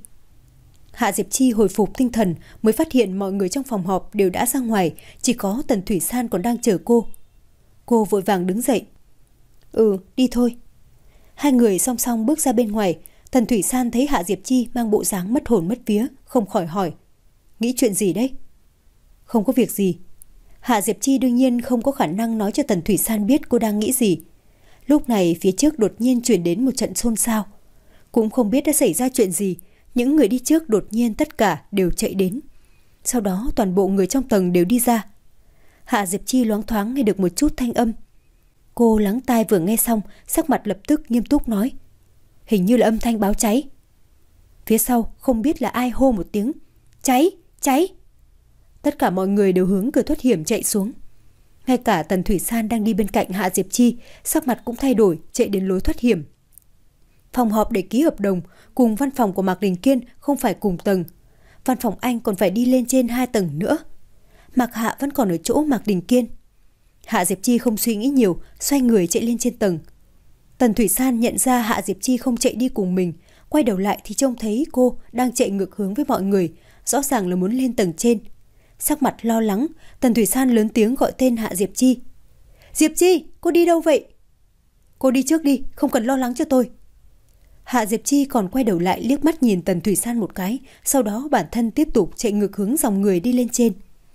Speaker 1: Hạ Diệp Chi hồi phục tinh thần mới phát hiện mọi người trong phòng họp đều đã ra ngoài, chỉ có Tần Thủy San còn đang chờ cô. Cô vội vàng đứng dậy. Ừ, đi thôi. Hai người song song bước ra bên ngoài. Tần Thủy San thấy Hạ Diệp Chi mang bộ dáng mất hồn mất vía, không khỏi hỏi: Nghĩ chuyện gì đấy? Không có việc gì. Hạ Diệp Chi đương nhiên không có khả năng nói cho Tần Thủy San biết cô đang nghĩ gì. Lúc này phía trước đột nhiên truyền đến một trận xôn xao. Cũng không biết đã xảy ra chuyện gì, những người đi trước đột nhiên tất cả đều chạy đến. Sau đó toàn bộ người trong tầng đều đi ra. Hạ Diệp Chi loáng thoáng nghe được một chút thanh âm. Cô lắng tai vừa nghe xong, sắc mặt lập tức nghiêm túc nói: Hình như là âm thanh báo cháy. Phía sau không biết là ai hô một tiếng: Cháy, cháy. Tất cả mọi người đều hướng cửa thoát hiểm chạy xuống. Ngay cả Tần Thủy San đang đi bên cạnh Hạ Diệp Chi, sắc mặt cũng thay đổi, chạy đến lối thoát hiểm. Phòng họp để ký hợp đồng cùng văn phòng của Mạc Đình Kiên không phải cùng tầng. văn phòng anh còn phải đi lên trên hai tầng nữa. Mạc Hạ vẫn còn ở chỗ Mạc Đình Kiên. Hạ Diệp Chi không suy nghĩ nhiều, xoay người chạy lên trên tầng. Tần Thủy San nhận ra Hạ Diệp Chi không chạy đi cùng mình, quay đầu lại thì trông thấy cô đang chạy ngược hướng với mọi người, rõ ràng là muốn lên tầng trên. Sắc mặt lo lắng, Tần Thủy San lớn tiếng gọi tên Hạ Diệp Chi. Diệp Chi, cô đi đâu vậy? Cô đi trước đi, không cần lo lắng cho tôi. Hạ Diệp Chi còn quay đầu lại liếc mắt nhìn Tần Thủy San một cái, sau đó bản thân tiếp tục chạy ngược hướng dòng người đi lên trên.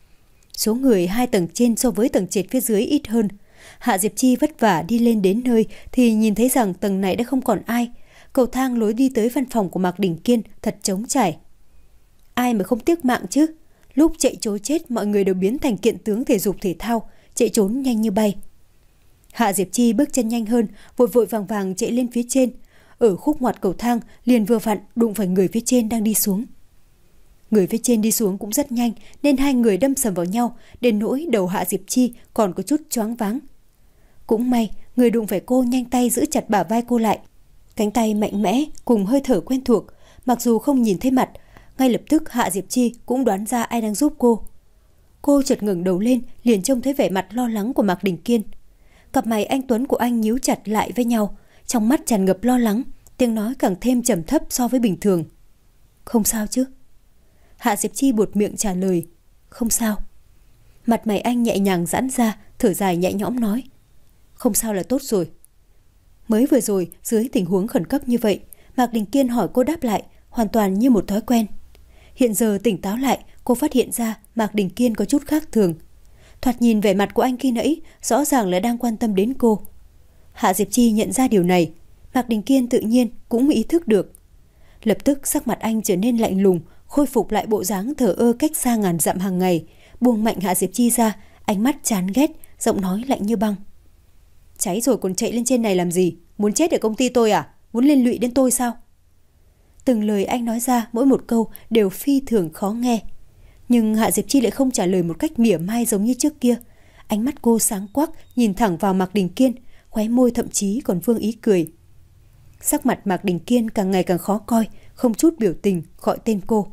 Speaker 1: Số người hai tầng trên so với tầng trệt phía dưới ít hơn. Hạ Diệp Chi vất vả đi lên đến nơi thì nhìn thấy rằng tầng này đã không còn ai. Cầu thang lối đi tới văn phòng của Mạc Đình Kiên thật trống trải. Ai mà không tiếc mạng chứ? Lúc chạy trối chết mọi người đều biến thành kiện tướng thể dục thể thao, chạy trốn nhanh như bay. Hạ Diệp Chi bước chân nhanh hơn, vội vội vàng vàng chạy lên phía trên. Ở khúc ngoặt cầu thang liền vừa vặn đụng phải người phía trên đang đi xuống. Người phía trên đi xuống cũng rất nhanh nên hai người đâm sầm vào nhau, đến nỗi đầu Hạ Diệp Chi còn có chút choáng váng. Cũng may người đụng phải cô nhanh tay giữ chặt bả vai cô lại. Cánh tay mạnh mẽ cùng hơi thở quen thuộc, mặc dù không nhìn thấy mặt, ngay lập tức Hạ Diệp Chi cũng đoán ra ai đang giúp cô. Cô chợt ngẩng đầu lên, liền trông thấy vẻ mặt lo lắng của Mạc Đình Kiên. Cặp mày anh tuấn của anh nhíu chặt lại với nhau, trong mắt tràn ngập lo lắng, tiếng nói càng thêm trầm thấp so với bình thường. Không sao chứ? Hạ Diệp Chi buột miệng trả lời. Không sao. Mặt mày anh nhẹ nhàng giãn ra, thở dài nhẹ nhõm nói. Không sao là tốt rồi. Mới vừa rồi, dưới tình huống khẩn cấp như vậy, Mạc Đình Kiên hỏi cô đáp lại, hoàn toàn như một thói quen. Hiện giờ tỉnh táo lại, cô phát hiện ra Mạc Đình Kiên có chút khác thường. Thoạt nhìn vẻ mặt của anh khi nãy, rõ ràng là đang quan tâm đến cô. Hạ Diệp Chi nhận ra điều này, Mạc Đình Kiên tự nhiên cũng ý thức được. Lập tức sắc mặt anh trở nên lạnh lùng, khôi phục lại bộ dáng thờ ơ cách xa ngàn dặm hàng ngày, buông mạnh Hạ Diệp Chi ra, ánh mắt chán ghét, giọng nói lạnh như băng. Cháy rồi còn chạy lên trên này làm gì? Muốn chết ở công ty tôi à? Muốn liên lụy đến tôi sao? Từng lời anh nói ra mỗi một câu đều phi thường khó nghe. Nhưng Hạ Diệp Chi lại không trả lời một cách mỉa mai giống như trước kia. Ánh mắt cô sáng quắc, nhìn thẳng vào Mạc Đình Kiên, khóe môi thậm chí còn vương ý cười. Sắc mặt Mạc Đình Kiên càng ngày càng khó coi, không chút biểu tình gọi tên cô.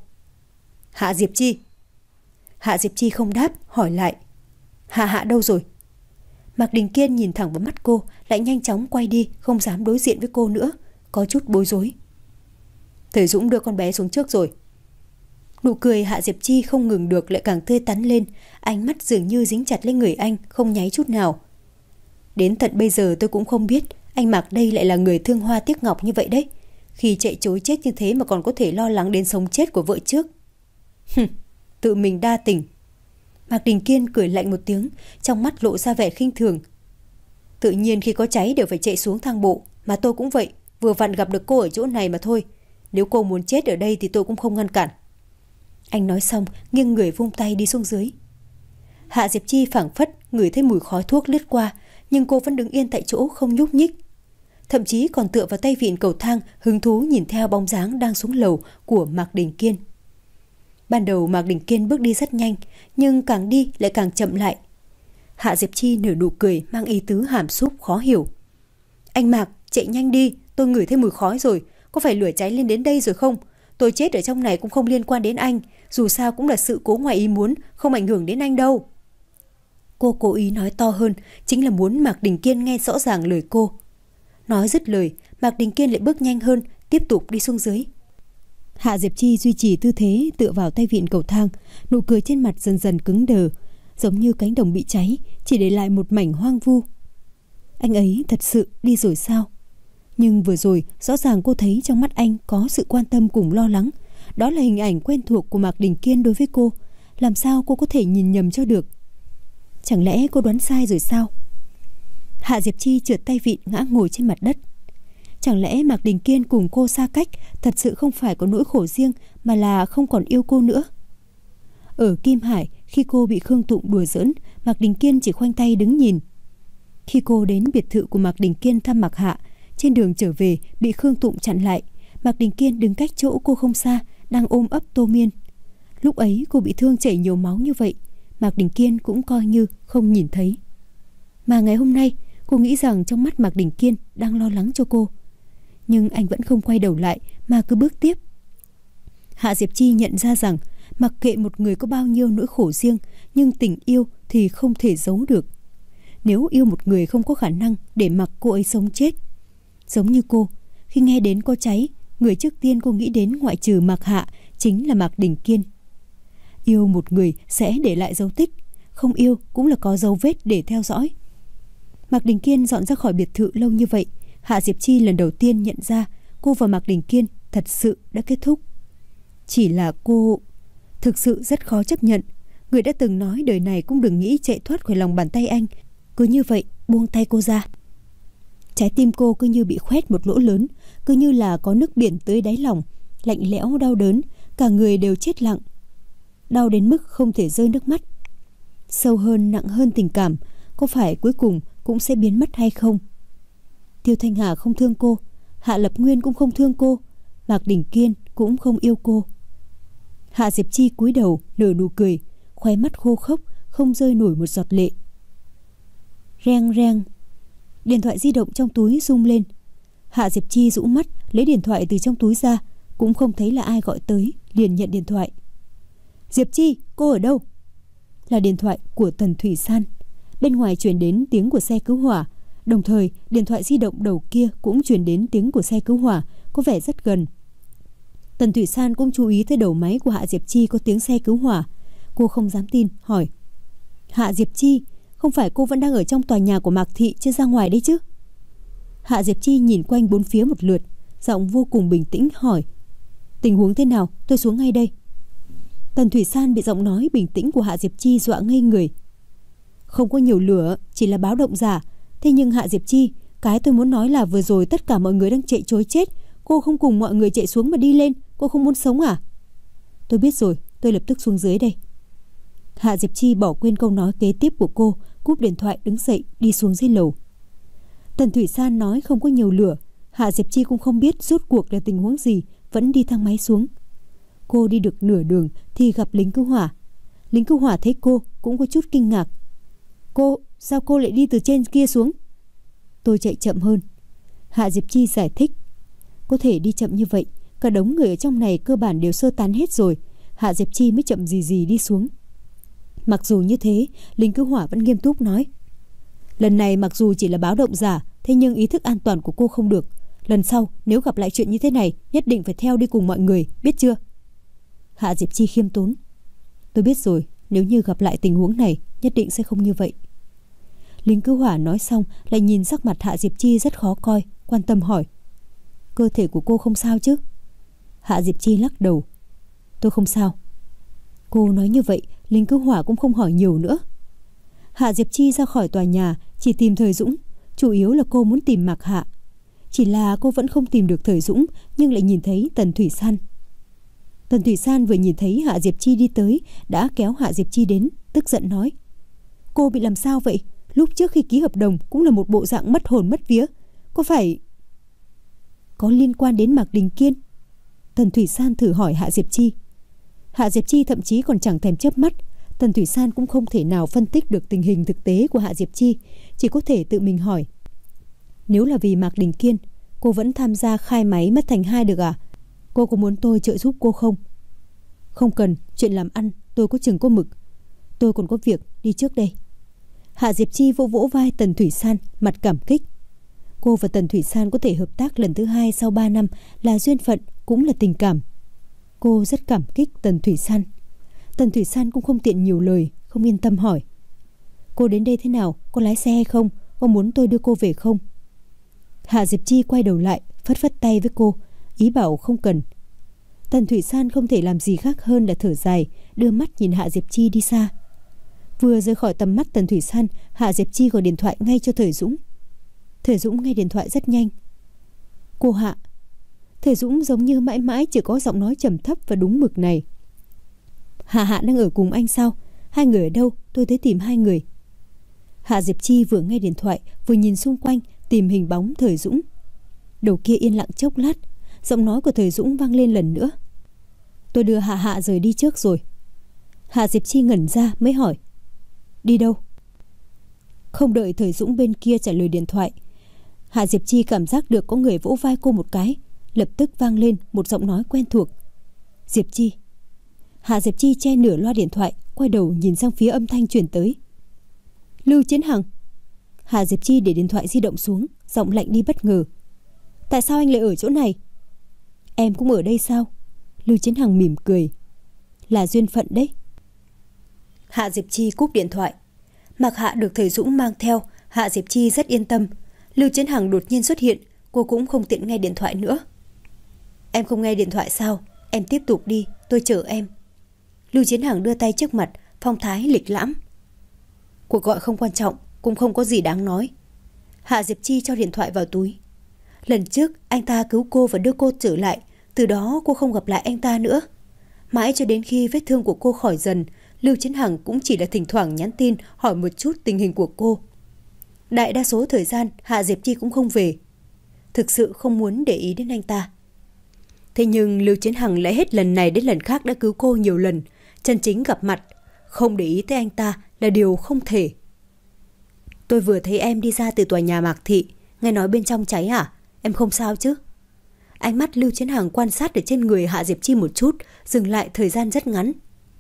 Speaker 1: Hạ Diệp Chi. Hạ Diệp Chi không đáp, hỏi lại. Hạ Hạ đâu rồi? Mạc Đình Kiên nhìn thẳng vào mắt cô, lại nhanh chóng quay đi, không dám đối diện với cô nữa, có chút bối rối. Thầy Dũng đưa con bé xuống trước rồi. Nụ cười Hạ Diệp Chi không ngừng được lại càng tươi tắn lên, ánh mắt dường như dính chặt lên người anh, không nháy chút nào. Đến tận bây giờ tôi cũng không biết anh Mạc đây lại là người thương hoa tiếc ngọc như vậy đấy. Khi chạy trối chết như thế mà còn có thể lo lắng đến sống chết của vợ trước. Hừm, tự mình đa tình. Mạc Đình Kiên cười lạnh một tiếng, trong mắt lộ ra vẻ khinh thường. Tự nhiên khi có cháy đều phải chạy xuống thang bộ, mà tôi cũng vậy, vừa vặn gặp được cô ở chỗ này mà thôi. Nếu cô muốn chết ở đây thì tôi cũng không ngăn cản. Anh nói xong, nghiêng người vung tay đi xuống dưới. Hạ Diệp Chi phảng phất ngửi thấy mùi khói thuốc lướt qua, nhưng cô vẫn đứng yên tại chỗ không nhúc nhích. Thậm chí còn tựa vào tay vịn cầu thang, hứng thú nhìn theo bóng dáng đang xuống lầu của Mạc Đình Kiên. Ban đầu Mạc Đình Kiên bước đi rất nhanh, nhưng càng đi lại càng chậm lại. Hạ Diệp Chi nở nụ cười mang ý tứ hàm súp khó hiểu. Anh Mạc, chạy nhanh đi, tôi ngửi thấy mùi khói rồi, có phải lửa cháy lên đến đây rồi không? Tôi chết ở trong này cũng không liên quan đến anh, dù sao cũng là sự cố ngoài ý muốn, không ảnh hưởng đến anh đâu. Cô cố ý nói to hơn, chính là muốn Mạc Đình Kiên nghe rõ ràng lời cô. Nói dứt lời, Mạc Đình Kiên lại bước nhanh hơn, tiếp tục đi xuống dưới. Hạ Diệp Chi duy trì tư thế tựa vào tay vịn cầu thang, nụ cười trên mặt dần dần cứng đờ, giống như cánh đồng bị cháy, chỉ để lại một mảnh hoang vu. Anh ấy thật sự đi rồi sao? Nhưng vừa rồi rõ ràng cô thấy trong mắt anh có sự quan tâm cùng lo lắng. Đó là hình ảnh quen thuộc của Mạc Đình Kiên đối với cô. Làm sao cô có thể nhìn nhầm cho được? Chẳng lẽ cô đoán sai rồi sao? Hạ Diệp Chi trượt tay vịn ngã ngồi trên mặt đất. Chẳng lẽ Mạc Đình Kiên cùng cô xa cách thật sự không phải có nỗi khổ riêng, mà là không còn yêu cô nữa? Ở Kim Hải, khi cô bị Khương Tụng đùa giỡn, Mạc Đình Kiên chỉ khoanh tay đứng nhìn. Khi cô đến biệt thự của Mạc Đình Kiên thăm Mạc Hạ, trên đường trở về bị Khương Tụng chặn lại. Mạc Đình Kiên đứng cách chỗ cô không xa, đang ôm ấp Tô Miên. Lúc ấy cô bị thương chảy nhiều máu như vậy, Mạc Đình Kiên cũng coi như không nhìn thấy. Mà ngày hôm nay cô nghĩ rằng trong mắt Mạc Đình Kiên đang lo lắng cho cô, nhưng anh vẫn không quay đầu lại mà cứ bước tiếp. Hạ Diệp Chi nhận ra rằng mặc kệ một người có bao nhiêu nỗi khổ riêng, nhưng tình yêu thì không thể giấu được. Nếu yêu một người không có khả năng để mặc cô ấy sống chết. Giống như cô, khi nghe đến có cháy, người trước tiên cô nghĩ đến ngoại trừ Mạc Hạ chính là Mạc Đình Kiên. Yêu một người sẽ để lại dấu tích, không yêu cũng là có dấu vết để theo dõi. Mạc Đình Kiên dọn ra khỏi biệt thự lâu như vậy, Hạ Diệp Chi lần đầu tiên nhận ra cô và Mạc Đình Kiên thật sự đã kết thúc. Chỉ là cô thực sự rất khó chấp nhận. Người đã từng nói đời này cũng đừng nghĩ chạy thoát khỏi lòng bàn tay anh, cứ như vậy buông tay cô ra. Trái tim cô cứ như bị khoét một lỗ lớn, cứ như là có nước biển tới đáy lòng, lạnh lẽo đau đớn, cả người đều chết lặng. Đau đến mức không thể rơi nước mắt. Sâu hơn, nặng hơn tình cảm, có phải cuối cùng cũng sẽ biến mất hay không? Tiêu Thanh Hà không thương cô, Hạ Lập Nguyên cũng không thương cô, Mạc Đình Kiên cũng không yêu cô. Hạ Diệp Chi cúi đầu nở nụ cười, khóe mắt khô khốc, không rơi nổi một giọt lệ. Reng reng, điện thoại di động trong túi rung lên. Hạ Diệp Chi rũ mắt lấy điện thoại từ trong túi ra, cũng không thấy là ai gọi tới, liền nhận điện thoại. Diệp Chi, cô ở đâu? Là điện thoại của Tần Thủy San. Bên ngoài truyền đến tiếng của xe cứu hỏa, đồng thời điện thoại di động đầu kia cũng truyền đến tiếng của xe cứu hỏa, có vẻ rất gần. Tần Thủy San cũng chú ý tới đầu máy của Hạ Diệp Chi có tiếng xe cứu hỏa. Cô không dám tin, hỏi: Hạ Diệp Chi, không phải cô vẫn đang ở trong tòa nhà của Mạc Thị chưa ra ngoài đấy chứ? Hạ Diệp Chi nhìn quanh bốn phía một lượt, giọng vô cùng bình tĩnh hỏi: Tình huống thế nào? Tôi xuống ngay đây. Tần Thủy San bị giọng nói bình tĩnh của Hạ Diệp Chi dọa ngây người. Không có nhiều lửa, chỉ là báo động giả. Thế nhưng Hạ Diệp Chi, cái tôi muốn nói là vừa rồi tất cả mọi người đang chạy trối chết, cô không cùng mọi người chạy xuống mà đi lên, cô không muốn sống à? Tôi biết rồi, tôi lập tức xuống dưới đây. Hạ Diệp Chi bỏ quên câu nói kế tiếp của cô, cúp điện thoại đứng dậy đi xuống dưới lầu. Tần Thủy San nói không có nhiều lửa, Hạ Diệp Chi cũng không biết rốt cuộc là tình huống gì, vẫn đi thang máy xuống. Cô đi được nửa đường thì gặp lính cứu hỏa. Lính cứu hỏa thấy cô cũng có chút kinh ngạc. Cô, sao cô lại đi từ trên kia xuống? Tôi chạy chậm hơn. Hạ Diệp Chi giải thích. Có thể đi chậm như vậy, cả đống người ở trong này cơ bản đều sơ tán hết rồi, Hạ Diệp Chi mới chậm gì gì đi xuống. Mặc dù như thế, lính cứu hỏa vẫn nghiêm túc nói: Lần này mặc dù chỉ là báo động giả, thế nhưng ý thức an toàn của cô không được. Lần sau nếu gặp lại chuyện như thế này, nhất định phải theo đi cùng mọi người, biết chưa? Hạ Diệp Chi khiêm tốn. Tôi biết rồi, nếu như gặp lại tình huống này, nhất định sẽ không như vậy. Lính cứu hỏa nói xong lại nhìn sắc mặt Hạ Diệp Chi rất khó coi, quan tâm hỏi: Cơ thể của cô không sao chứ? Hạ Diệp Chi lắc đầu. Tôi không sao. Cô nói như vậy, lính cứu hỏa cũng không hỏi nhiều nữa. Hạ Diệp Chi ra khỏi tòa nhà chỉ tìm Thời Dũng, chủ yếu là cô muốn tìm Mạc Hạ. Chỉ là cô vẫn không tìm được Thời Dũng, nhưng lại nhìn thấy Tần Thủy San. Tần Thủy San vừa nhìn thấy Hạ Diệp Chi đi tới, đã kéo Hạ Diệp Chi đến, tức giận nói: Cô bị làm sao vậy? Lúc trước khi ký hợp đồng cũng là một bộ dạng mất hồn mất vía. Có phải có liên quan đến Mạc Đình Kiên? Tần Thủy San thử hỏi Hạ Diệp Chi. Hạ Diệp Chi thậm chí còn chẳng thèm chớp mắt. Tần Thủy San cũng không thể nào phân tích được tình hình thực tế của Hạ Diệp Chi, chỉ có thể tự mình hỏi: Nếu là vì Mạc Đình Kiên, cô vẫn tham gia khai máy mất thành hai được à? Cô có muốn tôi trợ giúp cô không? Không cần, chuyện làm ăn tôi có chừng có mực. Tôi còn có việc, đi trước đây. Hạ Diệp Chi vỗ vỗ vai Tần Thủy San, mặt cảm kích. Cô và Tần Thủy San có thể hợp tác lần thứ hai sau ba năm là duyên phận, cũng là tình cảm. Cô rất cảm kích Tần Thủy San. Tần Thủy San cũng không tiện nhiều lời, không yên tâm hỏi: Cô đến đây thế nào? Có lái xe hay không? Có muốn tôi đưa cô về không? Hạ Diệp Chi quay đầu lại, phất phất tay với cô, ý bảo không cần. Tần Thủy San không thể làm gì khác hơn là thở dài, đưa mắt nhìn Hạ Diệp Chi đi xa. Vừa rời khỏi tầm mắt Tần Thủy San, Hạ Diệp Chi gọi điện thoại ngay cho Thời Dũng. Thời Dũng nghe điện thoại rất nhanh. Cô Hạ. Thời Dũng giống như mãi mãi chỉ có giọng nói trầm thấp và đúng mực này. Hạ Hạ đang ở cùng anh sao? Hai người ở đâu? Tôi tới tìm hai người. Hạ Diệp Chi vừa nghe điện thoại, vừa nhìn xung quanh tìm hình bóng Thời Dũng. Đầu kia yên lặng chốc lát, giọng nói của Thời Dũng vang lên lần nữa. Tôi đưa Hạ Hạ rời đi trước rồi. Hạ Diệp Chi ngẩn ra mới hỏi: Đi đâu? Không đợi Thời Dũng bên kia trả lời điện thoại, Hạ Diệp Chi cảm giác được có người vỗ vai cô một cái, lập tức vang lên một giọng nói quen thuộc. Diệp Chi. Hạ Diệp Chi che nửa loa điện thoại, quay đầu nhìn sang phía âm thanh truyền tới. Lưu Chiến Hằng. Hạ Diệp Chi để điện thoại di động xuống, giọng lạnh đi bất ngờ. Tại sao anh lại ở chỗ này? Em cũng ở đây sao? Lưu Chiến Hằng mỉm cười. Là duyên phận đấy. Hạ Diệp Chi cúp điện thoại. Mặc Hạ được thầy Dũng mang theo, Hạ Diệp Chi rất yên tâm. Lưu Chiến Hằng đột nhiên xuất hiện, cô cũng không tiện nghe điện thoại nữa. Em không nghe điện thoại sao? Em tiếp tục đi, tôi chờ em. Lưu Chiến Hằng đưa tay trước mặt, phong thái lịch lãm. Cuộc gọi không quan trọng, cũng không có gì đáng nói. Hạ Diệp Chi cho điện thoại vào túi. Lần trước anh ta cứu cô và đưa cô trở lại, từ đó cô không gặp lại anh ta nữa. Mãi cho đến khi vết thương của cô khỏi dần, Lưu Chiến Hằng cũng chỉ là thỉnh thoảng nhắn tin hỏi một chút tình hình của cô. Đại đa số thời gian Hạ Diệp Chi cũng không về. Thực sự không muốn để ý đến anh ta. Thế nhưng Lưu Chiến Hằng lại hết lần này đến lần khác đã cứu cô nhiều lần. Chân chính gặp mặt, không để ý tới anh ta là điều không thể. Tôi vừa thấy em đi ra từ tòa nhà Mạc Thị, nghe nói bên trong cháy à? Em không sao chứ? Ánh mắt Lưu Chiến Hằng quan sát ở trên người Hạ Diệp Chi một chút, dừng lại thời gian rất ngắn.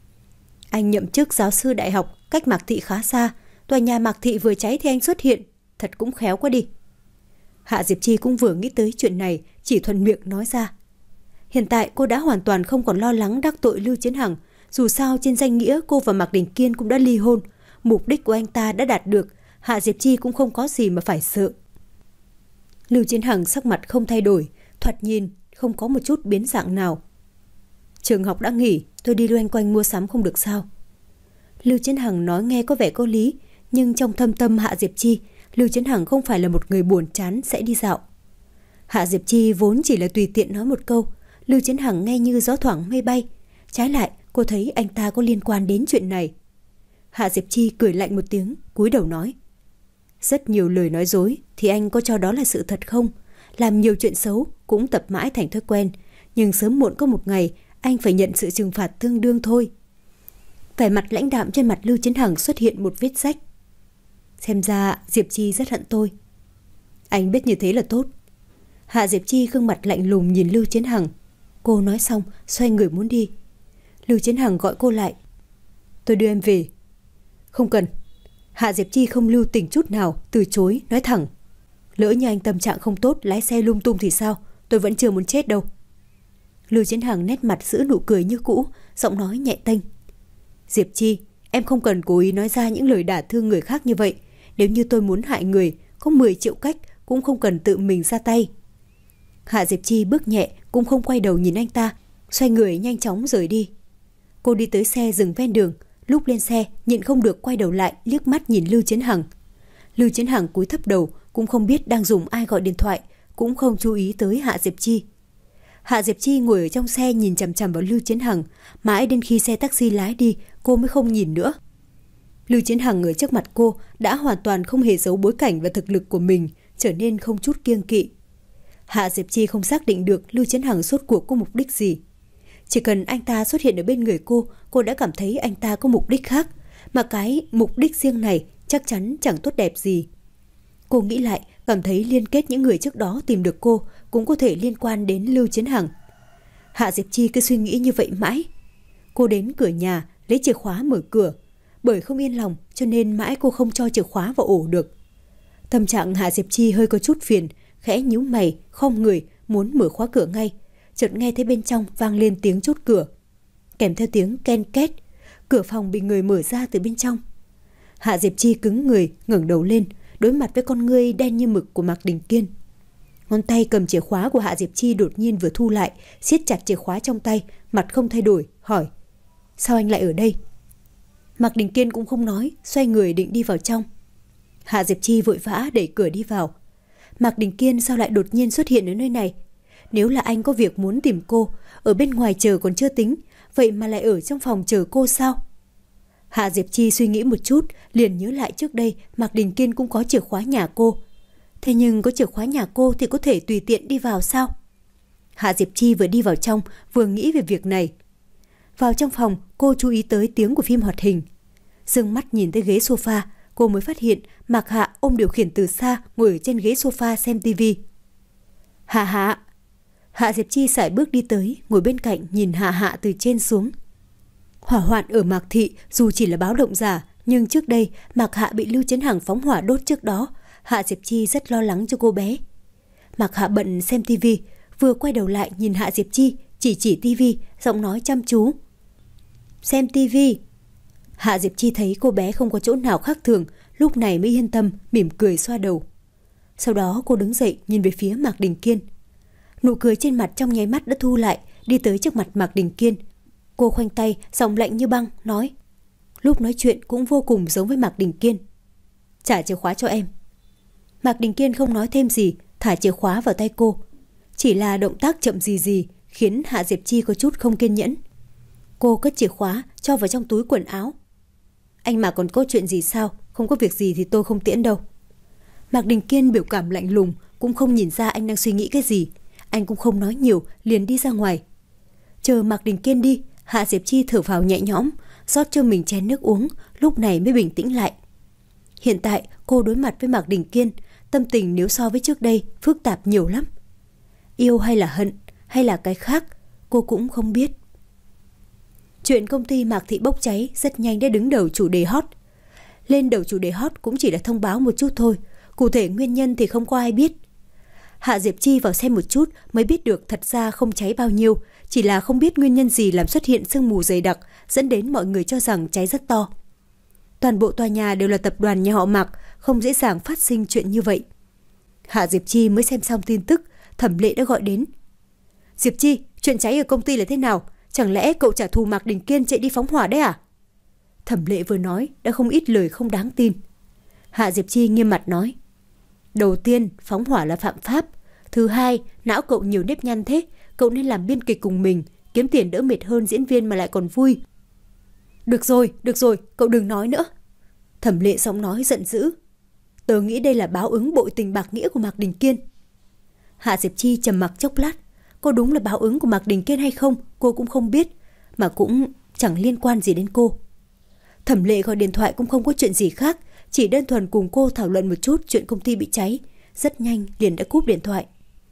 Speaker 1: Anh nhậm chức giáo sư đại học, cách Mạc Thị khá xa. Tòa nhà Mạc Thị vừa cháy thì anh xuất hiện, thật cũng khéo quá đi. Hạ Diệp Chi cũng vừa nghĩ tới chuyện này, chỉ thuận miệng nói ra. Hiện tại cô đã hoàn toàn không còn lo lắng đắc tội Lưu Chiến Hằng. Dù sao trên danh nghĩa cô và Mạc Đình Kiên cũng đã ly hôn. Mục đích của anh ta đã đạt được. Hạ Diệp Chi cũng không có gì mà phải sợ. Lưu Chiến Hằng sắc mặt không thay đổi, thoạt nhìn không có một chút biến dạng nào. Trường học đã nghỉ, tôi đi loanh quanh mua sắm không được sao? Lưu Chiến Hằng nói nghe có vẻ có lý, nhưng trong thâm tâm Hạ Diệp Chi, Lưu Chiến Hằng không phải là một người buồn chán sẽ đi dạo. Hạ Diệp Chi vốn chỉ là tùy tiện nói một câu, Lưu Chiến Hằng nghe như gió thoảng mây bay. Trái lại, cô thấy anh ta có liên quan đến chuyện này. Hạ Diệp Chi cười lạnh một tiếng, cúi đầu nói. Rất nhiều lời nói dối, thì anh có cho đó là sự thật không? Làm nhiều chuyện xấu cũng tập mãi thành thói quen, nhưng sớm muộn có một ngày anh phải nhận sự trừng phạt tương đương thôi. Vẻ mặt lãnh đạm trên mặt Lưu Chiến Hằng xuất hiện một vết rách. Xem ra Diệp Chi rất hận tôi. Anh biết như thế là tốt. Hạ Diệp Chi gương mặt lạnh lùng nhìn Lưu Chiến Hằng. Cô nói xong xoay người muốn đi. Lưu Chiến Hằng gọi cô lại. Tôi đưa em về. Không cần. Hạ Diệp Chi không lưu tình chút nào, từ chối, nói thẳng. Lỡ như anh tâm trạng không tốt, lái xe lung tung thì sao? Tôi vẫn chưa muốn chết đâu. Lưu Chiến Hằng nét mặt giữ nụ cười như cũ, giọng nói nhẹ tênh. Diệp Chi, em không cần cố ý nói ra những lời đả thương người khác như vậy. Nếu như tôi muốn hại người, có mười triệu cách, cũng không cần tự mình ra tay. Hạ Diệp Chi bước nhẹ, cũng không quay đầu nhìn anh ta, xoay người nhanh chóng rời đi. Cô đi tới xe dừng ven đường, lúc lên xe nhịn không được quay đầu lại liếc mắt nhìn Lưu Chiến Hằng. Lưu Chiến Hằng cúi thấp đầu, cũng không biết đang dùng ai gọi điện thoại, cũng không chú ý tới Hạ Diệp Chi. Hạ Diệp Chi ngồi ở trong xe nhìn chằm chằm vào Lưu Chiến Hằng, mãi đến khi xe taxi lái đi, cô mới không nhìn nữa. Lưu Chiến Hằng ở trước mặt cô đã hoàn toàn không hề giấu bối cảnh và thực lực của mình, trở nên không chút kiêng kỵ. Hạ Diệp Chi không xác định được Lưu Chiến Hằng rốt cuộc có mục đích gì. Chỉ cần anh ta xuất hiện ở bên người cô, cô đã cảm thấy anh ta có mục đích khác, mà cái mục đích riêng này chắc chắn chẳng tốt đẹp gì. Cô nghĩ lại, cảm thấy liên kết những người trước đó tìm được cô cũng có thể liên quan đến Lưu Chiến Hằng. Hạ Diệp Chi cứ suy nghĩ như vậy mãi. Cô đến cửa nhà, lấy chìa khóa mở cửa. Bởi không yên lòng cho nên mãi cô không cho chìa khóa vào ổ được. Tâm trạng Hạ Diệp Chi hơi có chút phiền, khẽ nhíu mày, khom người, muốn mở khóa cửa ngay. Chợt nghe thấy bên trong vang lên tiếng chốt cửa, kèm theo tiếng ken két. Cửa phòng bị người mở ra từ bên trong. Hạ Diệp Chi cứng người, ngẩng đầu lên, đối mặt với con ngươi đen như mực của Mạc Đình Kiên. Ngón tay cầm chìa khóa của Hạ Diệp Chi đột nhiên vừa thu lại, siết chặt chìa khóa trong tay, mặt không thay đổi, hỏi: Sao anh lại ở đây? Mạc Đình Kiên cũng không nói, xoay người định đi vào trong. Hạ Diệp Chi vội vã đẩy cửa đi vào. Mạc Đình Kiên sao lại đột nhiên xuất hiện ở nơi này? Nếu là anh có việc muốn tìm cô, ở bên ngoài chờ còn chưa tính, vậy mà lại ở trong phòng chờ cô sao? Hạ Diệp Chi suy nghĩ một chút, liền nhớ lại trước đây Mạc Đình Kiên cũng có chìa khóa nhà cô. Thế nhưng có chìa khóa nhà cô thì có thể tùy tiện đi vào sao? Hạ Diệp Chi vừa đi vào trong, vừa nghĩ về việc này. Vào trong phòng, cô chú ý tới tiếng của phim hoạt hình. Dương mắt nhìn tới ghế sofa, cô mới phát hiện Mạc Hạ ôm điều khiển từ xa ngồi ở trên ghế sofa xem tivi. Hạ Hạ! Hạ Diệp Chi sải bước đi tới, ngồi bên cạnh nhìn Hạ Hạ từ trên xuống. Hỏa hoạn ở Mạc Thị dù chỉ là báo động giả, nhưng trước đây Mạc Hạ bị Lưu Chấn Hằng phóng hỏa đốt trước đó, Hạ Diệp Chi rất lo lắng cho cô bé. Mạc Hạ bận xem tivi, vừa quay đầu lại nhìn Hạ Diệp Chi, chỉ chỉ tivi, giọng nói chăm chú. Xem tivi. Hạ Diệp Chi thấy cô bé không có chỗ nào khác thường, lúc này mới yên tâm, mỉm cười xoa đầu. Sau đó cô đứng dậy nhìn về phía Mạc Đình Kiên. Nụ cười trên mặt trong nháy mắt đã thu lại, đi tới trước mặt Mạc Đình Kiên. Cô khoanh tay, giọng lạnh như băng, nói. Lúc nói chuyện cũng vô cùng giống với Mạc Đình Kiên. Trả chìa khóa cho em. Mạc Đình Kiên không nói thêm gì, thả chìa khóa vào tay cô. Chỉ là động tác chậm gì gì khiến Hạ Diệp Chi có chút không kiên nhẫn. Cô cất chìa khóa cho vào trong túi quần áo. Anh mà còn có chuyện gì sao? Không có việc gì thì tôi không tiễn đâu. Mạc Đình Kiên biểu cảm lạnh lùng, cũng không nhìn ra anh đang suy nghĩ cái gì. Anh cũng không nói nhiều, liền đi ra ngoài. Chờ Mạc Đình Kiên đi, Hạ Diệp Chi thở phào nhẹ nhõm, rót cho mình chén nước uống, lúc này mới bình tĩnh lại. Hiện tại cô đối mặt với Mạc Đình Kiên, tâm tình nếu so với trước đây phức tạp nhiều lắm. Yêu hay là hận, hay là cái khác, cô cũng không biết. Chuyện công ty Mạc Thị bốc cháy rất nhanh đã đứng đầu chủ đề hot. Lên đầu chủ đề hot cũng chỉ là thông báo một chút thôi, cụ thể nguyên nhân thì không có ai biết. Hạ Diệp Chi vào xem một chút mới biết được thật ra không cháy bao nhiêu, chỉ là không biết nguyên nhân gì làm xuất hiện sương mù dày đặc, dẫn đến mọi người cho rằng cháy rất to. Toàn bộ tòa nhà đều là tập đoàn nhà họ Mạc, không dễ dàng phát sinh chuyện như vậy. Hạ Diệp Chi mới xem xong tin tức, Thẩm Lệ đã gọi đến. Diệp Chi, chuyện cháy ở công ty là thế nào? Chẳng lẽ cậu trả thù Mạc Đình Kiên chạy đi phóng hỏa đấy à? Thẩm Lệ vừa nói đã không ít lời không đáng tin. Hạ Diệp Chi nghiêm mặt nói. Đầu tiên, phóng hỏa là phạm pháp. Thứ hai, não cậu nhiều nếp nhăn thế, cậu nên làm biên kịch cùng mình, kiếm tiền đỡ mệt hơn diễn viên mà lại còn vui. Được rồi, được rồi, cậu đừng nói nữa. Thẩm Lệ giọng nói giận dữ. Tớ nghĩ đây là báo ứng bội tình bạc nghĩa của Mạc Đình Kiên. Hạ Diệp Chi trầm mặc chốc lát. Cô đúng là báo ứng của Mạc Đình Kiên hay không, cô cũng không biết, mà cũng chẳng liên quan gì đến cô. Thẩm Lệ gọi điện thoại cũng không có chuyện gì khác, chỉ đơn thuần cùng cô thảo luận một chút chuyện công ty bị cháy, rất nhanh liền đã cúp điện thoại.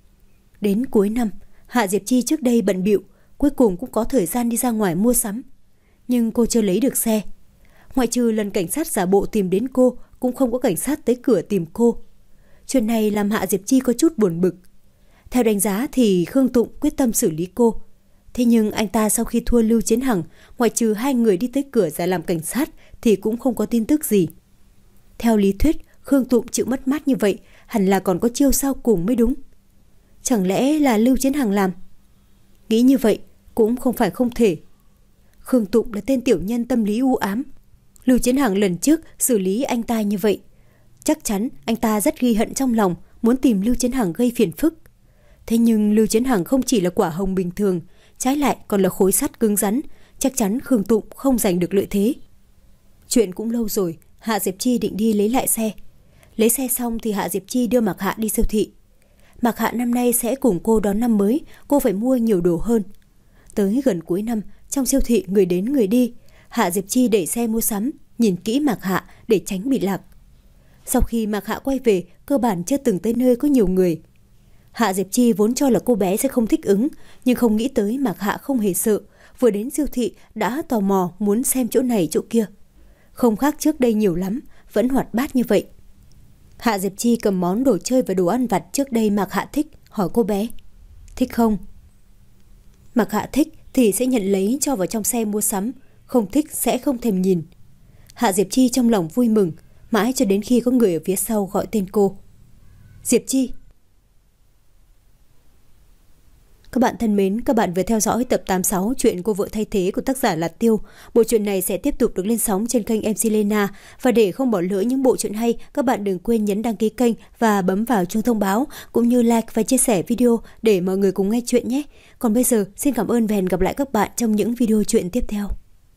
Speaker 1: Đến cuối năm, Hạ Diệp Chi trước đây bận bịu, cuối cùng cũng có thời gian đi ra ngoài mua sắm. Nhưng cô chưa lấy được xe. Ngoại trừ lần cảnh sát giả bộ tìm đến cô, cũng không có cảnh sát tới cửa tìm cô. Chuyện này làm Hạ Diệp Chi có chút buồn bực. Theo đánh giá thì Khương Tụng quyết tâm xử lý cô. Thế nhưng anh ta sau khi thua Lưu Chiến Hằng, ngoại trừ hai người đi tới cửa ra làm cảnh sát thì cũng không có tin tức gì. Theo lý thuyết, Khương Tụng chịu mất mát như vậy hẳn là còn có chiêu sau cùng mới đúng. Chẳng lẽ là Lưu Chiến Hằng làm? Nghĩ như vậy cũng không phải không thể. Khương Tụng là tên tiểu nhân tâm lý u ám. Lưu Chiến Hằng lần trước xử lý anh ta như vậy, chắc chắn anh ta rất ghi hận trong lòng, muốn tìm Lưu Chiến Hằng gây phiền phức. Thế nhưng Lưu Chiến Hằng không chỉ là quả hồng bình thường, trái lại còn là khối sắt cứng rắn, chắc chắn Khương Tụng không giành được lợi thế. Chuyện cũng lâu rồi, Hạ Diệp Chi định đi lấy lại xe. Lấy xe xong thì Hạ Diệp Chi đưa Mạc Hạ đi siêu thị. Mạc Hạ năm nay sẽ cùng cô đón năm mới, cô phải mua nhiều đồ hơn. Tới gần cuối năm, trong siêu thị người đến người đi, Hạ Diệp Chi đẩy xe mua sắm, nhìn kỹ Mạc Hạ để tránh bị lạc. Sau khi Mạc Hạ quay về, cơ bản chưa từng tới nơi có nhiều người. Hạ Diệp Chi vốn cho là cô bé sẽ không thích ứng, nhưng không nghĩ tới Mạc Hạ không hề sợ, vừa đến siêu thị đã tò mò muốn xem chỗ này chỗ kia. Không khác trước đây nhiều lắm, vẫn hoạt bát như vậy. Hạ Diệp Chi cầm món đồ chơi và đồ ăn vặt trước đây Mạc Hạ thích, hỏi cô bé. Thích không? Mạc Hạ thích thì sẽ nhận lấy cho vào trong xe mua sắm, không thích sẽ không thèm nhìn. Hạ Diệp Chi trong lòng vui mừng, mãi cho đến khi có người ở phía sau gọi tên cô. Diệp Chi. Các bạn thân mến, các bạn vừa theo dõi tập tám mươi sáu chuyện Cô Vợ Thay Thế của tác giả Lạt Tiêu. Bộ truyện này sẽ tiếp tục được lên sóng trên kênh em xê Lena. Và để không bỏ lỡ những bộ truyện hay, các bạn đừng quên nhấn đăng ký kênh và bấm vào chuông thông báo, cũng như like và chia sẻ video để mọi người cùng nghe chuyện nhé. Còn bây giờ, xin cảm ơn và hẹn gặp lại các bạn trong những video truyện tiếp theo.